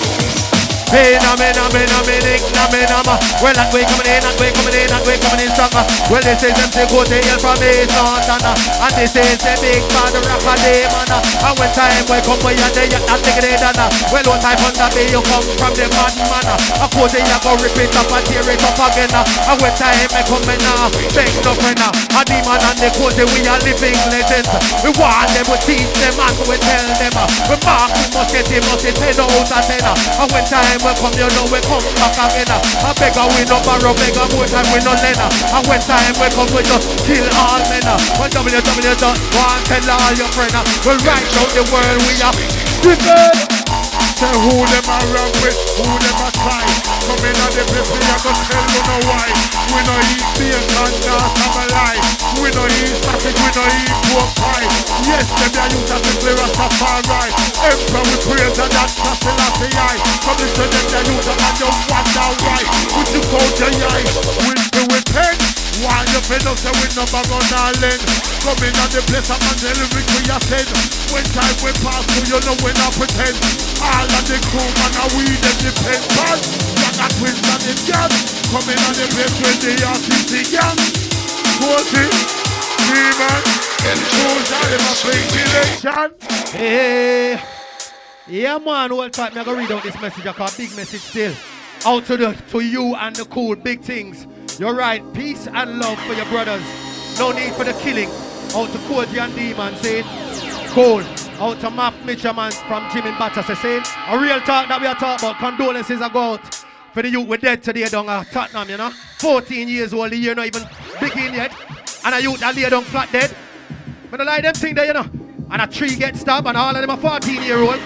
Hey, na me, na me, na me, nick, na me, na ma. Well, that way coming in, that way coming in, that way coming in stronger. Well, this is them to go to hell from East Montana. And this is the big bad rapper demon. And when time will come, we are there, you're not taking it down. Well, what type of day you come from the bad man? Of course, you go rip it up and tear it up again. And when time will come, now, beg no friend. A demon and the court, we are living legends. We want them, we teach them, and we tell them. We mark, we must get him, must get 10 out of 10. And when time we come, you know we come back again. A beggar we no borrow, beggar more time we no lend. And when time we come, we just kill all men. When www.1 tell all your friends. We'll write out the world we are different. Say who them a run with, who them a try. Come in on the place, we a go tell you know why. We no eat beer and not have a lie. We no eat sausage, we no eat pork pie. Yes, them a use as a clear Rastafari. Emperor we praise and that's a Selassie. Come listen them a use and you wonder why. Would you go to your eye, we pen. Why you feel up say we number gun all in. Come in on the place and the lyrics we a send. When time we pass through, you know we not pretend. All of the crew man and we them depend on. You got twins and the gang. Come in on the place with the artist the gang. Cozy, Demon, and Jones are in a big election. Hey, yeah man, all time me I go read out this message. I call big message still. Out to you and the cool big things. You're right, peace and love for your brothers. No need for the killing. Out to Koji and Demon saying, cool. Out to Map Mitcherman from Jimmy Batter saying, a real talk that we are talking about. Condolences are go out for the youth we're dead today down at Tottenham, you know. 14 years old, the year not even begin yet. And a youth that lay down flat dead. But I like them thing there, you know. And a tree gets stabbed and all of them are 14-year-old.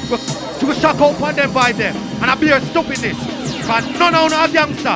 We shock out on them vibe there. And a beer stupidness. But no a gangster.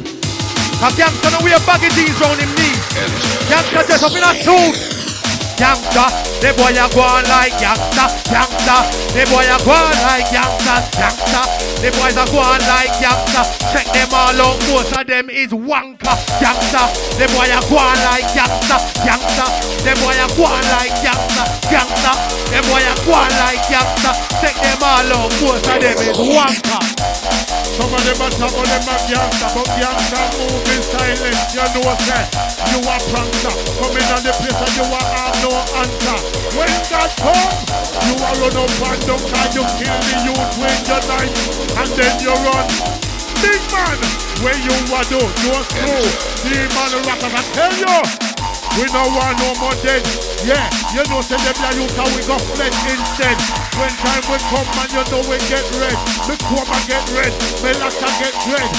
A gangster no wear baggy jeans round him knees. Gangster dress up in a suit. Gangster, the boy a go on like gangster. Gangster, the boy a go on like gangster. Gangster, the boys a go on like gangster. Check them all out, most of them is wanker. Gangster, the boy a go on like gangster. Gangster, the boy a go on like gangster. Gangster, the boy a go on like gangster. Check them all out, most of them is wanker. Some of them are top of them are gangster, but gangster moving silent. You know say you are prankster. Coming on the place and you are have no answer. When that comes, you are run up and down and you kill the youth with your knife and then you run. Big man, where you are do, you're slow. Demon rockers, I tell you, we no want no more dead. Yeah, you know say them are youth and we got flesh instead. When time will come and you know we get red. The Kwama get red, Melaka get red.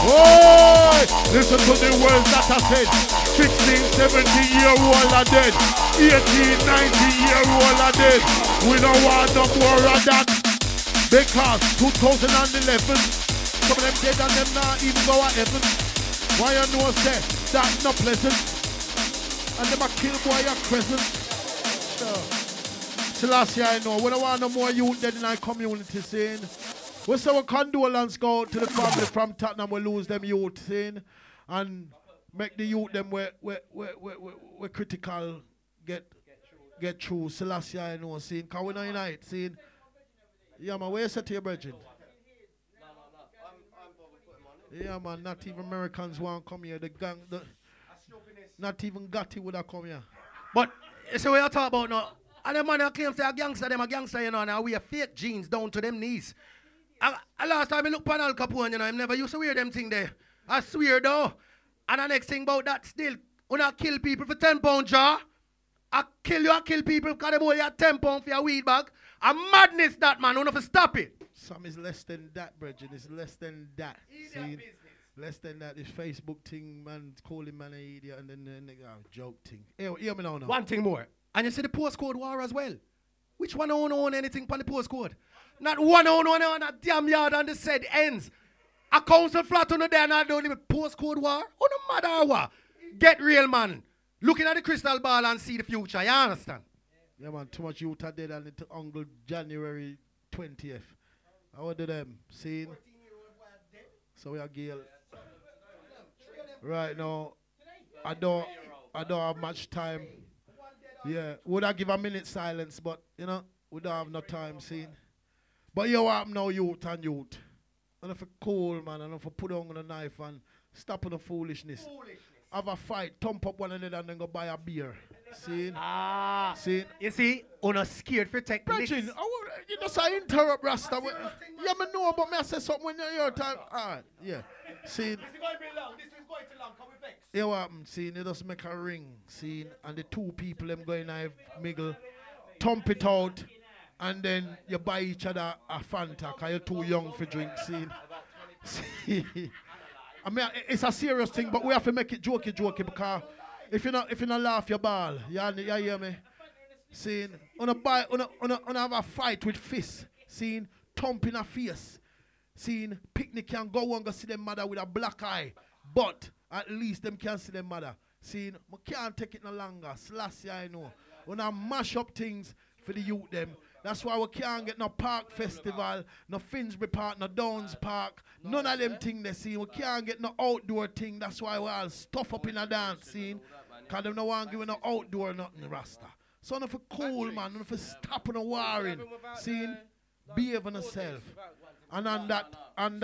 Oh, listen to the words that I said. 16, 17-year-old are dead. 18, 19-year-old are dead. We don't want no more of that. Because 2011, some of them dead and them not even go to heaven. Why you know say that's not pleasant? And them a kill boy at present. So last year I know, we don't want no more youth dead in our community saying. We say we condolence go out to the family from Tottenham, we lose them youth saying. And make the youth them we critical get get through. Selassie, I know, seeing. Because we know unite, seeing. Yeah, man, where you set to your brethren? Yeah, man, not even Americans want to come here. The gang, not even Gotti would have come here. But, so what you talk about now? And the man that claims they're a gangster, them a gangster, you know, and we have fake jeans down to them knees. Last time I look at Al Capone, you know, I never used to wear them thing there. I swear though. And the next thing about that still, when I kill people for £10 jar, I kill people because they boy you £10 for your weed bag. A madness that man, you have to stop it. Some is less than that, brethren. It's less than that. See? Less than that. This Facebook thing, man, calling man an idiot and then joke thing. Hear me now. One thing more. And you see the postcode war as well. Which one don't own anything on the postcode? Not one on a damn yard on the said ends. A council flat on the there and I don't even postcode war. Oh no matter what. Get real, man. Looking at the crystal ball and see the future. You understand? Yeah, man. Too much youth are dead and it's Uncle January 20th. How do them? Seen? So we are Gail. Right now, I don't have much time. Yeah, would I give a minute silence, but you know, we don't have no time, seen. But you have now, youth and youth. And if you cool, man, and if you put on a knife and stop on the foolishness. Have a fight, thump up one another and then go buy a beer. See? See? You see, on a scared for tech. Bridging, you just interrupt Rasta. Yeah, me know, but me I say something when you're your time. Alright, yeah. See? This is going to be long. This is going too long. Come with vex. You know what happen? See, you just make a ring. See? And the two people them going to mingle, thump it out, and then you buy each other a Fanta because you're too young for drink. See? See? I mean, it's a serious thing, but we have to make it jokey because if you not laugh your ball, you hear me? Seeing, on have a fight with fists, seeing, thump in a face, seeing, picnic can go and go see them mother with a black eye, but at least them can see them mother. Seeing, we can't take it no longer. Selassie, I know. When I mash up things for the youth them. That's why we can't get no park festival, no Finsbury Park, no Downs Park, none of them things they see. We can't get no outdoor thing. That's why we all stuff up in a dance scene. Because them no want give no outdoor nothing, Rasta. So enough for cool, man, enough for stopping the warring. Scene, behave on yourself. And on that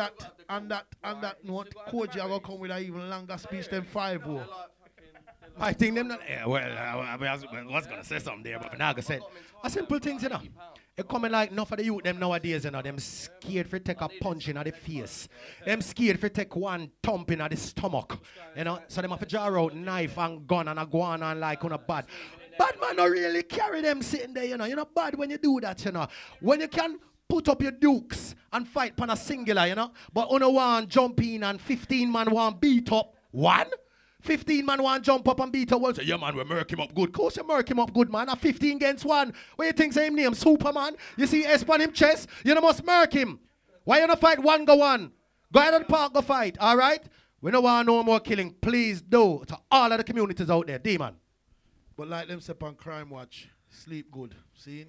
note, Koji are going to come with an even longer speech than 5-0. I think them not. Yeah, well, I was gonna say something there, but now I said a simple things, you know. It coming like enough of the youth them nowadays, you know. Them scared for take a punch in the face. Them scared for take one thump in the stomach, you know. So them have to draw out knife and gun and a go on and like on a bad. Bad man don't really carry them sitting there, you know. You're not bad when you do that, you know. When you can put up your dukes and fight pan a singular, you know. But on a one jump in and 15 man want beat up one. 15 man want jump up and beat a wall. Say, yeah, man, we murk him up good. Of course you murk him up good, man. A 15 against 1. What you think same name? Superman? You see S on him chest? You know must murk him. Why you not fight 1 go 1? Go ahead and park, go fight, all right? We don't want no more killing. Please do. To all of the communities out there. D-man. But like them say on Crime Watch, sleep good. See?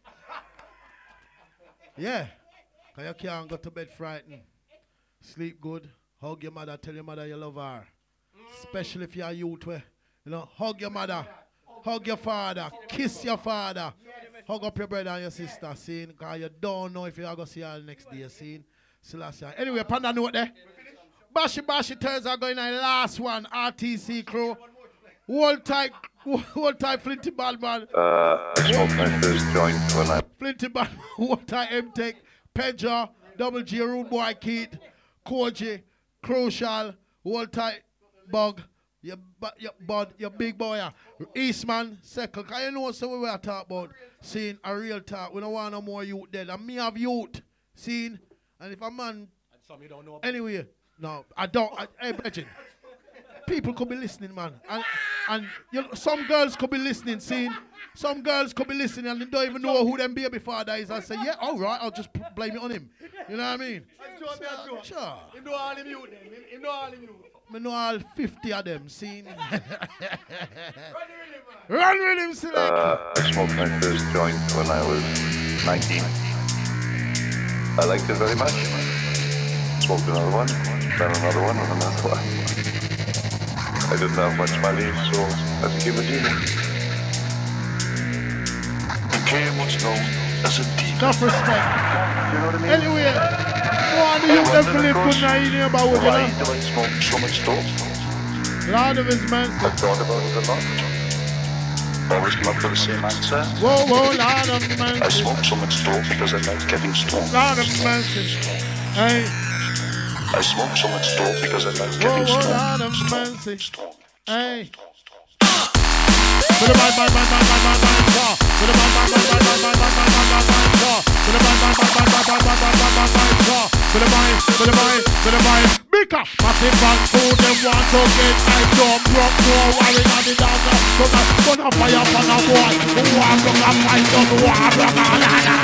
Yeah. Because you can't go to bed frightened. Sleep good. Hug your mother. Tell your mother you love her. Especially if you're a youth, you know, hug your mother, hug your father, kiss your father, hug up your brother and your sister, see, because you don't know if you're going to see her next day, see. Anyway, upon that note there, Bashi turns are going on last one, RTC crew, hold tight, Flinty Badman. Smoke Hunters joined for life. Flinty Badman, hold tight M-Tech, Pedro, Double G, Rude Boy Keith, Koji, Crucial, hold tight, Bug, your big boy, Eastman, Second. Because you know so we are talking about seeing a real talk. We don't want no more youth dead. And me have youth, seen. And if a man, and some you don't know about. Anyway, no, I don't. Hey, Bridget, people could be listening, man. And you know, some girls could be listening, seeing. Some girls could be listening and they don't even know who them baby father is. I say, yeah, all right, I'll just blame it on him. You know what I mean? Sure. Him know all him youth then. Him know all him youth. I know all 50 of them, seen. Run with him, select. Smoke Hunters joined when I was 19. I liked it very much. Smoked another one, then another one, and another one. I didn't have much money, so I had to keep it easy. became what's known as a deacon. Enough respect. You know what I mean? Anyway, one of you definitely put my in here about Why it. do I smoke so much dope? Lord of his mercy. I thought about it a lot. Always come up with the same answer. Whoa, whoa, Lord of I mercy. smoke so much dope because I like getting stoned. Lord of mercy. Hey, I smoke so much dope because I like whoa, getting whoa, stoned. Lord of mercy. Stoned. Hey. To the man, man, man, man, man, man, man, car. To the man, man, man, man, man, man, man, man, man, man, man, car. To the man, man, man, man, man, man, man, man, man, man, man, car. To the man, to the man, to the man. Bigger, massive bang food, them want to get I don't broke, no worrying on the dancer. So that put a fire upon a boy who wants to come fight us, who wants to come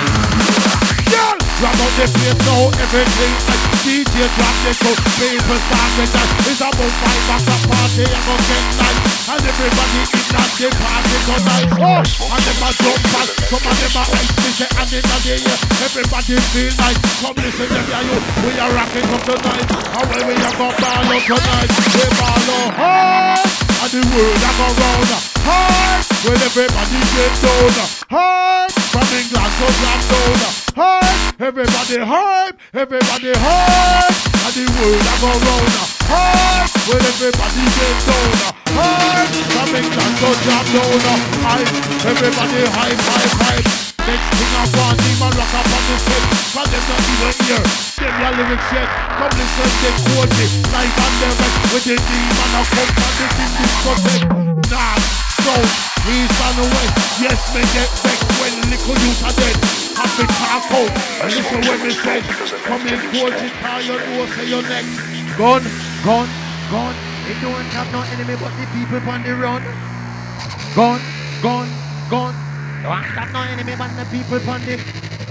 girl, grab out the place now, everything like DJ drop the coat, people start with that. It's about 5 o'clock party, I'm gonna get nice. And everybody in that the party tonight. Oh, and them a jump back, some of them a ice fish and in the day, everybody feel nice. Come listen to me, you, we are rocking up tonight. And when we are gonna ball up tonight, we ball up hard. And the world a go round hard. When everybody get down hard. From England to London hard. Everybody hype, everybody hype. And the world a go round hard. When everybody get down hard. From England to London hype. Everybody hype, hype, hype. Next thing I want, demon rock up on the set. Cause them not even here. Them your lyrics yet. Come listen, they quote me. Live on the rest. With the demon I come from the thing discotheque. Nah, so, east and west. Yes, me get vexed when little youth are dead. Happy talk out. And listen when me say. Come in, quote it, call your know, say your next. Gun, gun, gun. They don't have no enemy but the people on the run. Gun, gun, gun. Don't have no enemy but the people on the...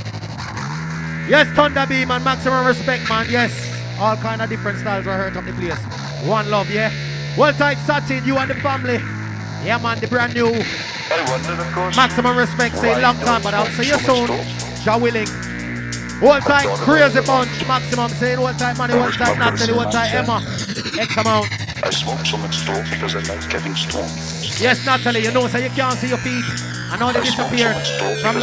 Yes, Thunder Beam and maximum respect, man. Yes, all kind of different styles are hurt up the place. One love, yeah. Well tight, Satin, you and the family. Yeah, man, the brand new. I wondered, of course. Maximum respect, say long time, but I'll see you soon. Jah willing. Hold tight, crazy bunch. Maximum saying hold tight, money, hold tight, Natalie, hold tight, Emma. X amount. I smoke so much dope because I like getting stoned. Yes, Natalie, you know, so you can't see your feet. I know they disappeared from